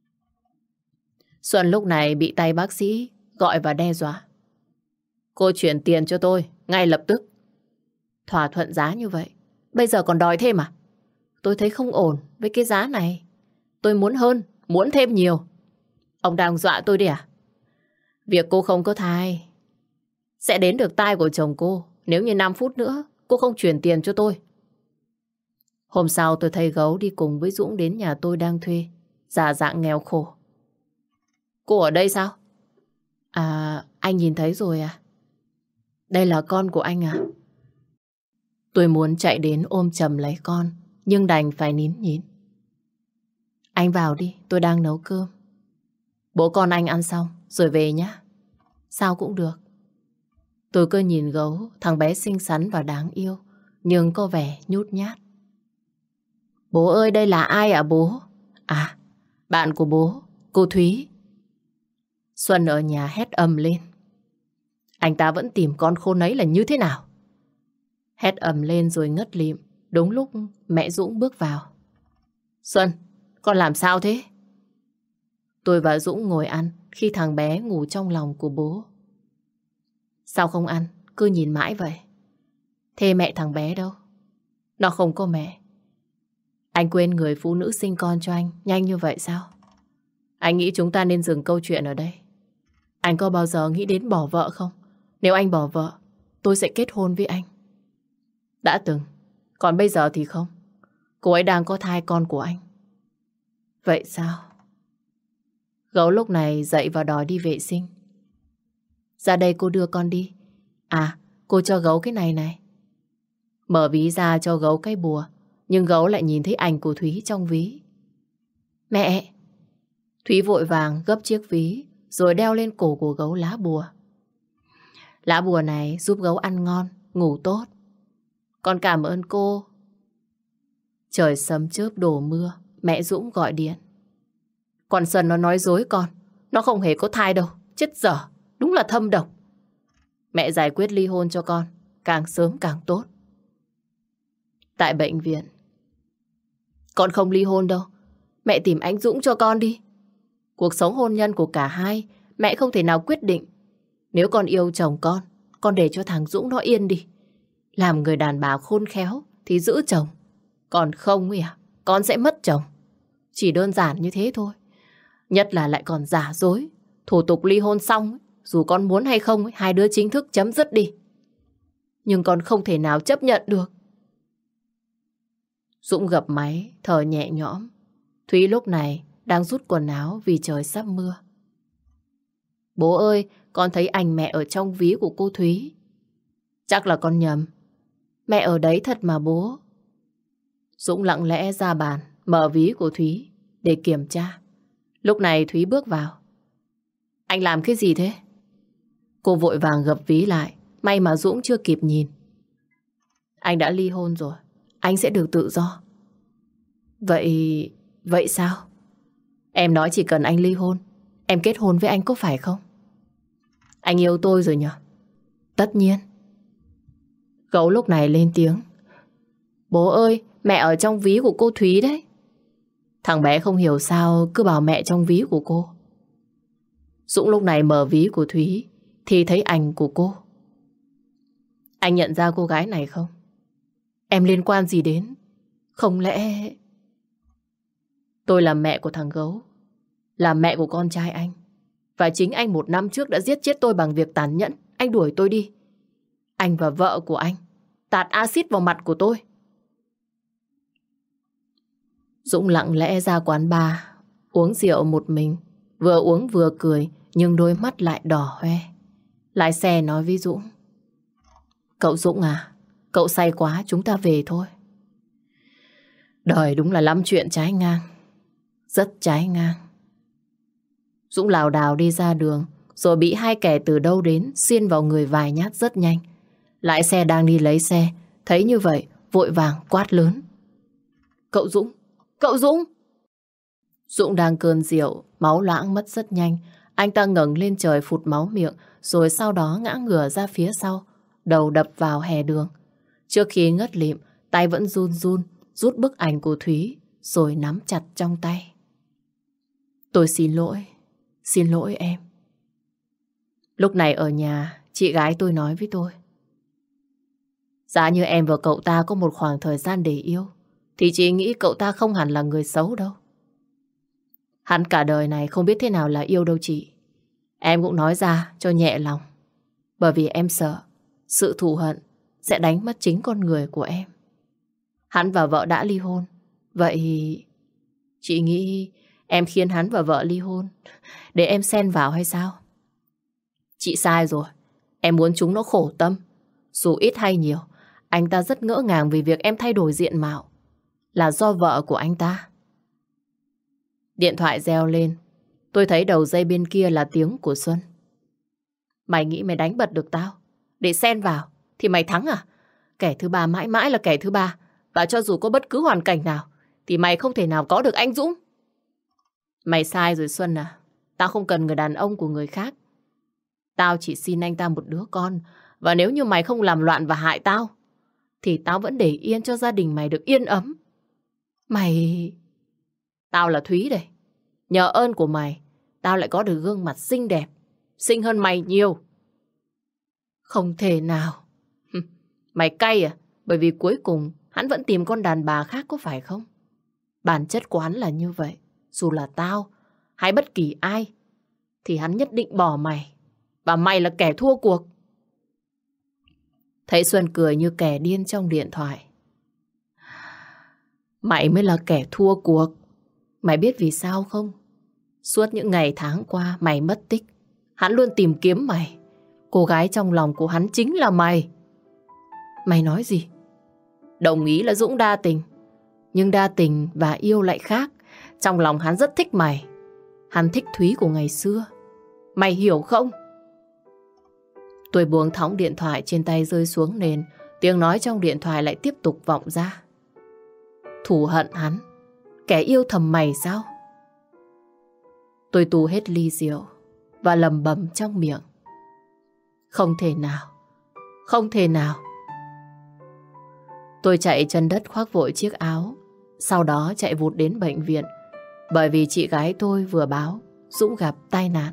Xuân lúc này bị tay bác sĩ gọi và đe dọa. Cô chuyển tiền cho tôi ngay lập tức. Thỏa thuận giá như vậy, bây giờ còn đòi thêm à? Tôi thấy không ổn với cái giá này. Tôi muốn hơn, muốn thêm nhiều. Ông đang dọa tôi đi à? Việc cô không có thai sẽ đến được tai của chồng cô nếu như năm phút nữa cô không chuyển tiền cho tôi. Hôm sau tôi thấy gấu đi cùng với Dũng đến nhà tôi đang thuê, giả dạng nghèo khổ. Cô ở đây sao? À, anh nhìn thấy rồi à? Đây là con của anh à? Tôi muốn chạy đến ôm chầm lấy con, nhưng đành phải nín nhịn. Anh vào đi, tôi đang nấu cơm. Bố con anh ăn xong rồi về nhé. Sao cũng được. Tôi cứ nhìn gấu, thằng bé xinh xắn và đáng yêu, nhưng có vẻ nhút nhát. Bố ơi, đây là ai ạ bố? À, bạn của bố, cô Thúy. Xuân ở nhà hét ầm lên. Anh ta vẫn tìm con khôn ấy là như thế nào? Hét ầm lên rồi ngất lịm. Đúng lúc mẹ Dũng bước vào. Xuân, con làm sao thế? Tôi và Dũng ngồi ăn khi thằng bé ngủ trong lòng của bố. Sao không ăn, cứ nhìn mãi vậy? Thế mẹ thằng bé đâu? Nó không có mẹ. Anh quên người phụ nữ sinh con cho anh nhanh như vậy sao? Anh nghĩ chúng ta nên dừng câu chuyện ở đây. Anh có bao giờ nghĩ đến bỏ vợ không? Nếu anh bỏ vợ, tôi sẽ kết hôn với anh. Đã từng, còn bây giờ thì không. Cô ấy đang có thai con của anh. Vậy sao? Gấu lúc này dậy và đòi đi vệ sinh. Ra đây cô đưa con đi. À, cô cho gấu cái này này. Mở ví ra cho gấu cái bùa, nhưng gấu lại nhìn thấy ảnh của Thúy trong ví. Mẹ! Thúy vội vàng gấp chiếc ví rồi đeo lên cổ của gấu lá bùa. Lá bùa này giúp gấu ăn ngon, ngủ tốt. Con cảm ơn cô. Trời sấm chớp đổ mưa, mẹ Dũng gọi điện. Con Sơn nó nói dối con. Nó không hề có thai đâu. Chết dở, đúng là thâm độc. Mẹ giải quyết ly hôn cho con, càng sớm càng tốt. Tại bệnh viện. Con không ly hôn đâu. Mẹ tìm anh Dũng cho con đi. Cuộc sống hôn nhân của cả hai mẹ không thể nào quyết định. Nếu con yêu chồng con, con để cho thằng Dũng nó yên đi. Làm người đàn bà khôn khéo thì giữ chồng. Còn không à, con sẽ mất chồng. Chỉ đơn giản như thế thôi. Nhất là lại còn giả dối. Thủ tục ly hôn xong, dù con muốn hay không, hai đứa chính thức chấm dứt đi. Nhưng con không thể nào chấp nhận được. Dũng gập máy, thở nhẹ nhõm. Thúy lúc này đang rút quần áo vì trời sắp mưa. Bố ơi, con thấy ảnh mẹ ở trong ví của cô Thúy. Chắc là con nhầm. Mẹ ở đấy thật mà bố. Dũng lặng lẽ ra bàn, mở ví của Thúy để kiểm tra. Lúc này Thúy bước vào. Anh làm cái gì thế? Cô vội vàng gập ví lại. May mà Dũng chưa kịp nhìn. Anh đã ly hôn rồi. Anh sẽ được tự do. Vậy... Vậy sao? Em nói chỉ cần anh ly hôn, em kết hôn với anh có phải không? Anh yêu tôi rồi nhỉ? Tất nhiên. Gấu lúc này lên tiếng. Bố ơi, mẹ ở trong ví của cô Thúy đấy. Thằng bé không hiểu sao cứ bảo mẹ trong ví của cô. Dũng lúc này mở ví của Thúy thì thấy ảnh của cô. Anh nhận ra cô gái này không? Em liên quan gì đến? Không lẽ... Tôi là mẹ của thằng Gấu, là mẹ của con trai anh. Và chính anh một năm trước đã giết chết tôi bằng việc tàn nhẫn. Anh đuổi tôi đi. Anh và vợ của anh tạt axit vào mặt của tôi. Dũng lặng lẽ ra quán bar, uống rượu một mình. Vừa uống vừa cười, nhưng đôi mắt lại đỏ hoe. Lái xe nói với Dũng. Cậu Dũng à, cậu say quá, chúng ta về thôi. Đời đúng là lắm chuyện trái ngang. Rất trái ngang. Dũng lảo đảo đi ra đường, rồi bị hai kẻ từ đâu đến xiên vào người vài nhát rất nhanh. Lái xe đang đi lấy xe, thấy như vậy, vội vàng quát lớn. Cậu Dũng! Cậu Dũng! Dũng đang cơn rượu, máu loãng mất rất nhanh. Anh ta ngẩng lên trời phụt máu miệng, rồi sau đó ngã ngửa ra phía sau, đầu đập vào hè đường. Trước khi ngất lịm, tay vẫn run run, rút bức ảnh của Thúy, rồi nắm chặt trong tay. Tôi xin lỗi, xin lỗi em. Lúc này ở nhà, chị gái tôi nói với tôi. Giá như em và cậu ta có một khoảng thời gian để yêu, thì chị nghĩ cậu ta không hẳn là người xấu đâu. Hắn cả đời này không biết thế nào là yêu đâu chị. Em cũng nói ra cho nhẹ lòng. Bởi vì em sợ sự thù hận sẽ đánh mất chính con người của em. Hắn và vợ đã ly hôn. Vậy chị nghĩ em khiến hắn và vợ ly hôn để em xen vào hay sao? Chị sai rồi. Em muốn chúng nó khổ tâm. Dù ít hay nhiều, anh ta rất ngỡ ngàng vì việc em thay đổi diện mạo. Là do vợ của anh ta. Điện thoại reo lên. Tôi thấy đầu dây bên kia là tiếng của Xuân. Mày nghĩ mày đánh bật được tao để xen vào thì mày thắng à? Kẻ thứ ba mãi mãi là kẻ thứ ba. Và cho dù có bất cứ hoàn cảnh nào thì mày không thể nào có được anh Dũng. Mày sai rồi Xuân à. Tao không cần người đàn ông của người khác. Tao chỉ xin anh ta một đứa con. Và nếu như mày không làm loạn và hại tao thì tao vẫn để yên cho gia đình mày được yên ấm. Mày... Tao là Thúy đây. Nhờ ơn của mày, tao lại có được gương mặt xinh đẹp, xinh hơn mày nhiều. Không thể nào. Mày cay à? Bởi vì cuối cùng hắn vẫn tìm con đàn bà khác có phải không? Bản chất của hắn là như vậy. Dù là tao hay bất kỳ ai thì hắn nhất định bỏ mày. Và mày là kẻ thua cuộc. Thấy Xuân cười như kẻ điên trong điện thoại. Mày mới là kẻ thua cuộc. Mày biết vì sao không? Suốt những ngày tháng qua mày mất tích, hắn luôn tìm kiếm mày. Cô gái trong lòng của hắn chính là mày. Mày nói gì? Đồng ý là Dũng đa tình, nhưng đa tình và yêu lại khác. Trong lòng hắn rất thích mày. Hắn thích Thúy của ngày xưa. Mày hiểu không? Tôi buông thõng điện thoại trên tay rơi xuống nền. Tiếng nói trong điện thoại lại tiếp tục vọng ra. Thù hận hắn, kẻ yêu thầm mày sao? Tôi tu hết ly rượu và lầm bầm trong miệng. Không thể nào, không thể nào. Tôi chạy chân đất khoác vội chiếc áo, sau đó chạy vụt đến bệnh viện, bởi vì chị gái tôi vừa báo Dũng gặp tai nạn.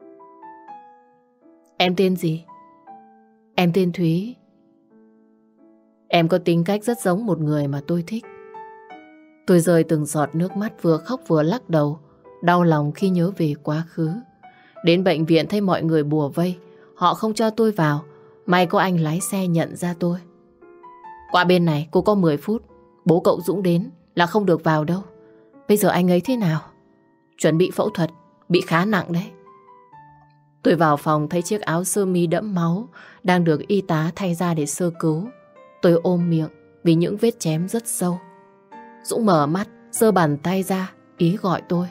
Em tên gì? Em tên Thúy. Em có tính cách rất giống một người mà tôi thích. Tôi rơi từng giọt nước mắt, vừa khóc vừa lắc đầu, đau lòng khi nhớ về quá khứ. Đến bệnh viện thấy mọi người bùa vây, họ không cho tôi vào. May có anh lái xe nhận ra tôi. Qua bên này cô có mười phút, bố cậu Dũng đến là không được vào đâu. Bây giờ anh ấy thế nào? Chuẩn bị phẫu thuật, bị khá nặng đấy. Tôi vào phòng thấy chiếc áo sơ mi đẫm máu đang được y tá thay ra để sơ cứu. Tôi ôm miệng vì những vết chém rất sâu. Dũng mở mắt, giơ bàn tay ra, ý gọi tôi.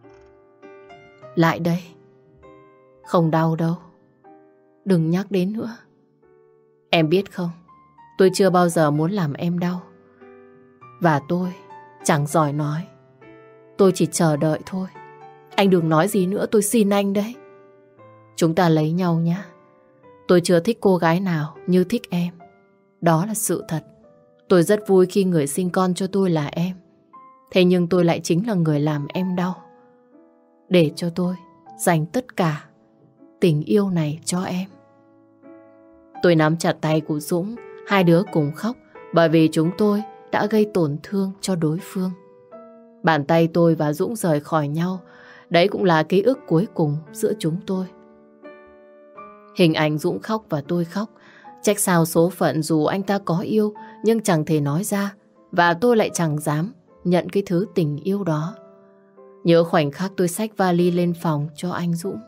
Lại đây. Không đau đâu. Đừng nhắc đến nữa. Em biết không, tôi chưa bao giờ muốn làm em đau. Và tôi chẳng giỏi nói. Tôi chỉ chờ đợi thôi. Anh đừng nói gì nữa, tôi xin anh đấy. Chúng ta lấy nhau nhé. Tôi chưa thích cô gái nào như thích em. Đó là sự thật. Tôi rất vui khi người sinh con cho tôi là em. Thế nhưng tôi lại chính là người làm em đau. Để cho tôi dành tất cả tình yêu này cho em. Tôi nắm chặt tay của Dũng. Hai đứa cùng khóc bởi vì chúng tôi đã gây tổn thương cho đối phương. Bàn tay tôi và Dũng rời khỏi nhau. Đấy cũng là ký ức cuối cùng giữa chúng tôi. Hình ảnh Dũng khóc và tôi khóc. Trách sao số phận dù anh ta có yêu nhưng chẳng thể nói ra. Và tôi lại chẳng dám nhận cái thứ tình yêu đó. Nhớ khoảnh khắc tôi xách vali lên phòng cho anh Dũng.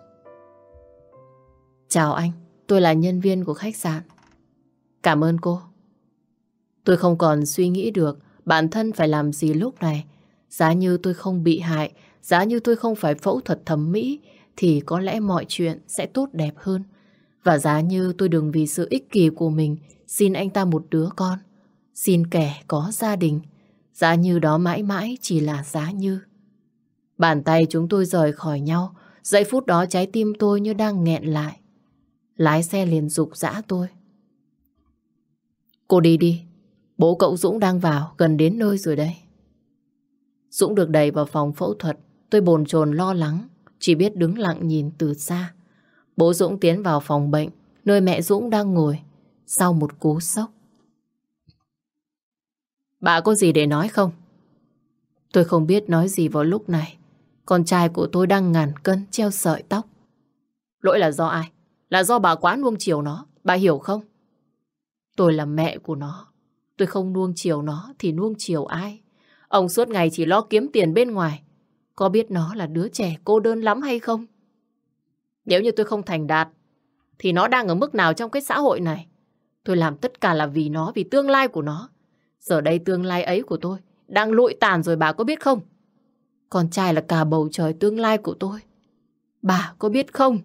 Chào anh, tôi là nhân viên của khách sạn. Cảm ơn cô. Tôi không còn suy nghĩ được bản thân phải làm gì lúc này. Giá như tôi không bị hại, giá như tôi không phải phẫu thuật thẩm mỹ, thì có lẽ mọi chuyện sẽ tốt đẹp hơn. Và giá như tôi đừng vì sự ích kỷ của mình xin anh ta một đứa con, xin kẻ có gia đình. Giá như đó mãi mãi chỉ là giá như. Bàn tay chúng tôi rời khỏi nhau. Giây phút đó trái tim tôi như đang nghẹn lại. Lái xe liền giục giã tôi. Cô đi đi. Bố cậu Dũng đang vào, gần đến nơi rồi đây. Dũng được đẩy vào phòng phẫu thuật. Tôi bồn chồn lo lắng, chỉ biết đứng lặng nhìn từ xa. Bố Dũng tiến vào phòng bệnh, nơi mẹ Dũng đang ngồi, sau một cú sốc. Bà có gì để nói không? Tôi không biết nói gì vào lúc này. Con trai của tôi đang ngàn cân treo sợi tóc. Lỗi là do ai? Là do bà quá nuông chiều nó, bà hiểu không? Tôi là mẹ của nó. Tôi không nuông chiều nó thì nuông chiều ai? Ông suốt ngày chỉ lo kiếm tiền bên ngoài. Có biết nó là đứa trẻ cô đơn lắm hay không? Nếu như tôi không thành đạt thì nó đang ở mức nào trong cái xã hội này? Tôi làm tất cả là vì nó, vì tương lai của nó. Giờ đây tương lai ấy của tôi đang lụi tàn rồi, bà có biết không? Con trai là cả bầu trời tương lai của tôi. Bà có biết không?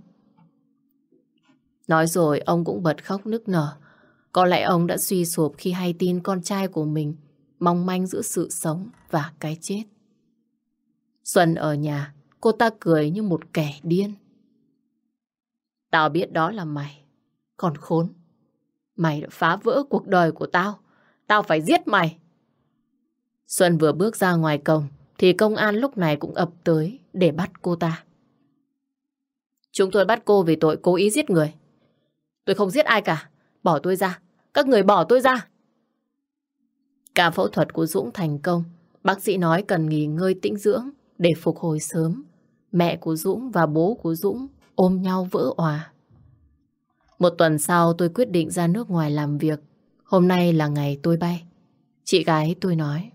Nói rồi ông cũng bật khóc nức nở. Có lẽ ông đã suy sụp khi hay tin con trai của mình mong manh giữa sự sống và cái chết. Xuân ở nhà, cô ta cười như một kẻ điên. Tao biết đó là mày. Còn khốn, mày đã phá vỡ cuộc đời của tao. Tao phải giết mày. Xuân vừa bước ra ngoài cổng thì công an lúc này cũng ập tới để bắt cô ta. Chúng tôi bắt cô vì tội cố ý giết người. Tôi không giết ai cả. Bỏ tôi ra. Các người bỏ tôi ra. Ca phẫu thuật của Dũng thành công. Bác sĩ nói cần nghỉ ngơi tĩnh dưỡng để phục hồi sớm. Mẹ của Dũng và bố của Dũng ôm nhau vỡ òa. Một tuần sau tôi quyết định ra nước ngoài làm việc. Hôm nay là ngày tôi bay. Chị gái tôi nói: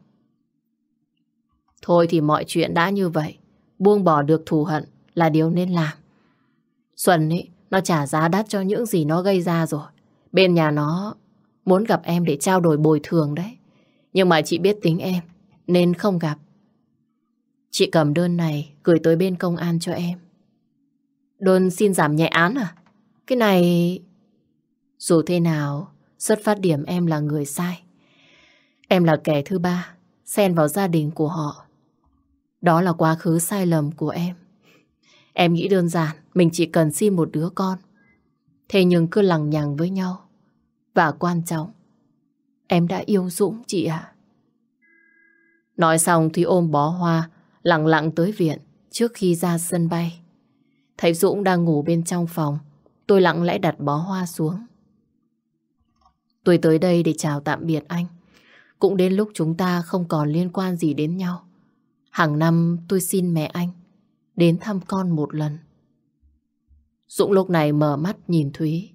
thôi thì mọi chuyện đã như vậy, buông bỏ được thù hận là điều nên làm. Xuân ấy, nó trả giá đắt cho những gì nó gây ra rồi. Bên nhà nó muốn gặp em để trao đổi bồi thường đấy. Nhưng mà chị biết tính em nên không gặp. Chị cầm đơn này gửi tới bên công an cho em. Đơn xin giảm nhẹ án à? Cái này... Dù thế nào, xuất phát điểm em là người sai. Em là kẻ thứ ba xen vào gia đình của họ. Đó là quá khứ sai lầm của em. Em nghĩ đơn giản mình chỉ cần xin một đứa con. Thế nhưng cứ lằng nhằng với nhau. Và quan trọng, em đã yêu Dũng chị ạ. Nói xong thì ôm bó hoa lặng lặng tới viện trước khi ra sân bay. Thấy Dũng đang ngủ bên trong phòng, tôi lặng lẽ đặt bó hoa xuống. Tôi tới đây để chào tạm biệt anh. Cũng đến lúc chúng ta không còn liên quan gì đến nhau. Hàng năm tôi xin mẹ anh đến thăm con một lần. Dũng lúc này mở mắt nhìn Thúy.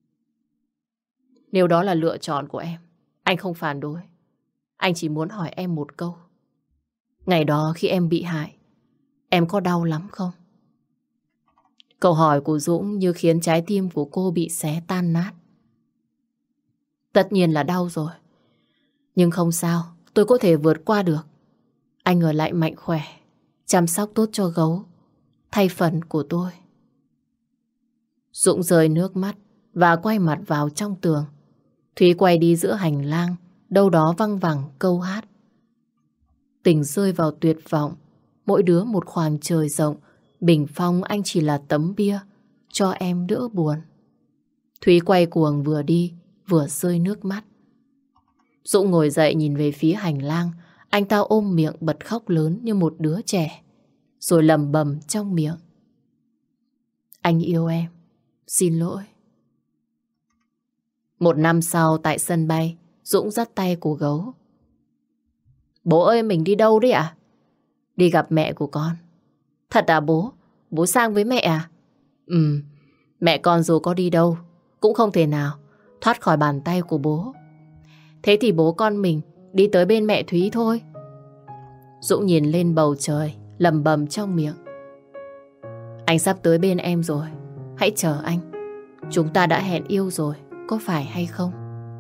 Nếu đó là lựa chọn của em, anh không phản đối. Anh chỉ muốn hỏi em một câu. Ngày đó khi em bị hại, em có đau lắm không? Câu hỏi của Dũng như khiến trái tim của cô bị xé tan nát. Tất nhiên là đau rồi. Nhưng không sao, tôi có thể vượt qua được. Anh ở lại mạnh khỏe, chăm sóc tốt cho gấu, thay phần của tôi. Dũng rơi nước mắt và quay mặt vào trong tường. Thúy quay đi giữa hành lang, đâu đó văng vẳng câu hát. Tình rơi vào tuyệt vọng, mỗi đứa một khoảng trời rộng. Bình phong anh chỉ là tấm bia, cho em đỡ buồn. Thúy quay cuồng vừa đi, vừa rơi nước mắt. Dũng ngồi dậy nhìn về phía hành lang. Anh ta ôm miệng bật khóc lớn như một đứa trẻ, rồi lẩm bẩm trong miệng: anh yêu em, xin lỗi. Một năm sau tại sân bay, Dũng dắt tay của gấu. Bố ơi, mình đi đâu đấy ạ? Đi gặp mẹ của con. Thật à bố? Bố sang với mẹ à? Ừ, mẹ con dù có đi đâu cũng không thể nào thoát khỏi bàn tay của bố. Thế thì bố con mình đi tới bên mẹ Thúy thôi. Dũng nhìn lên bầu trời, lẩm bẩm trong miệng: anh sắp tới bên em rồi, hãy chờ anh. Chúng ta đã hẹn yêu rồi, có phải hay không?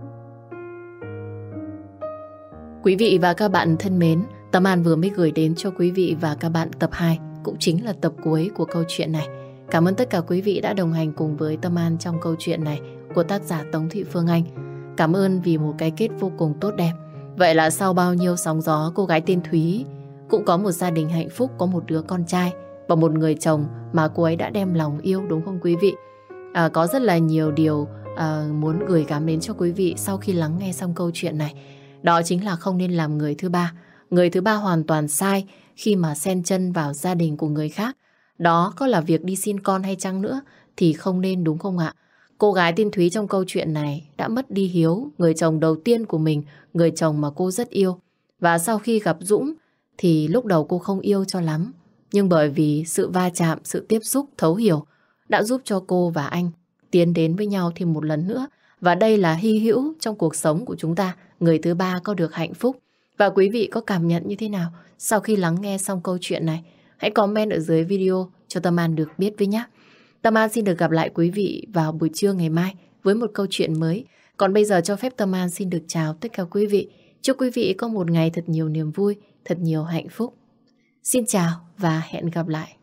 Quý vị và các bạn thân mến, Tâm An vừa mới gửi đến cho quý vị và các bạn tập hai, cũng chính là tập cuối của câu chuyện này. Cảm ơn tất cả quý vị đã đồng hành cùng với Tâm An trong câu chuyện này của tác giả Tống Thị Phương Anh. Cảm ơn vì một cái kết vô cùng tốt đẹp. Vậy là sau bao nhiêu sóng gió, cô gái tên Thúy cũng có một gia đình hạnh phúc, có một đứa con trai và một người chồng mà cô ấy đã đem lòng yêu, đúng không quý vị? À, có rất là nhiều điều à, muốn gửi gắm đến cho quý vị sau khi lắng nghe xong câu chuyện này. Đó chính là không nên làm người thứ ba. Người thứ ba hoàn toàn sai khi mà xen chân vào gia đình của người khác. Đó có là việc đi xin con hay chăng nữa thì không nên, đúng không ạ? Cô gái tên Thúy trong câu chuyện này đã mất đi Hiếu, người chồng đầu tiên của mình, người chồng mà cô rất yêu. Và sau khi gặp Dũng thì lúc đầu cô không yêu cho lắm. Nhưng bởi vì sự va chạm, sự tiếp xúc, thấu hiểu đã giúp cho cô và anh tiến đến với nhau thêm một lần nữa. Và đây là hy hữu trong cuộc sống của chúng ta, người thứ ba có được hạnh phúc. Và quý vị có cảm nhận như thế nào sau khi lắng nghe xong câu chuyện này? Hãy comment ở dưới video cho Tâm An được biết với nhé. Tâm An xin được gặp lại quý vị vào buổi trưa ngày mai với một câu chuyện mới. Còn bây giờ cho phép Tâm An xin được chào tất cả quý vị. Chúc quý vị có một ngày thật nhiều niềm vui, thật nhiều hạnh phúc. Xin chào và hẹn gặp lại.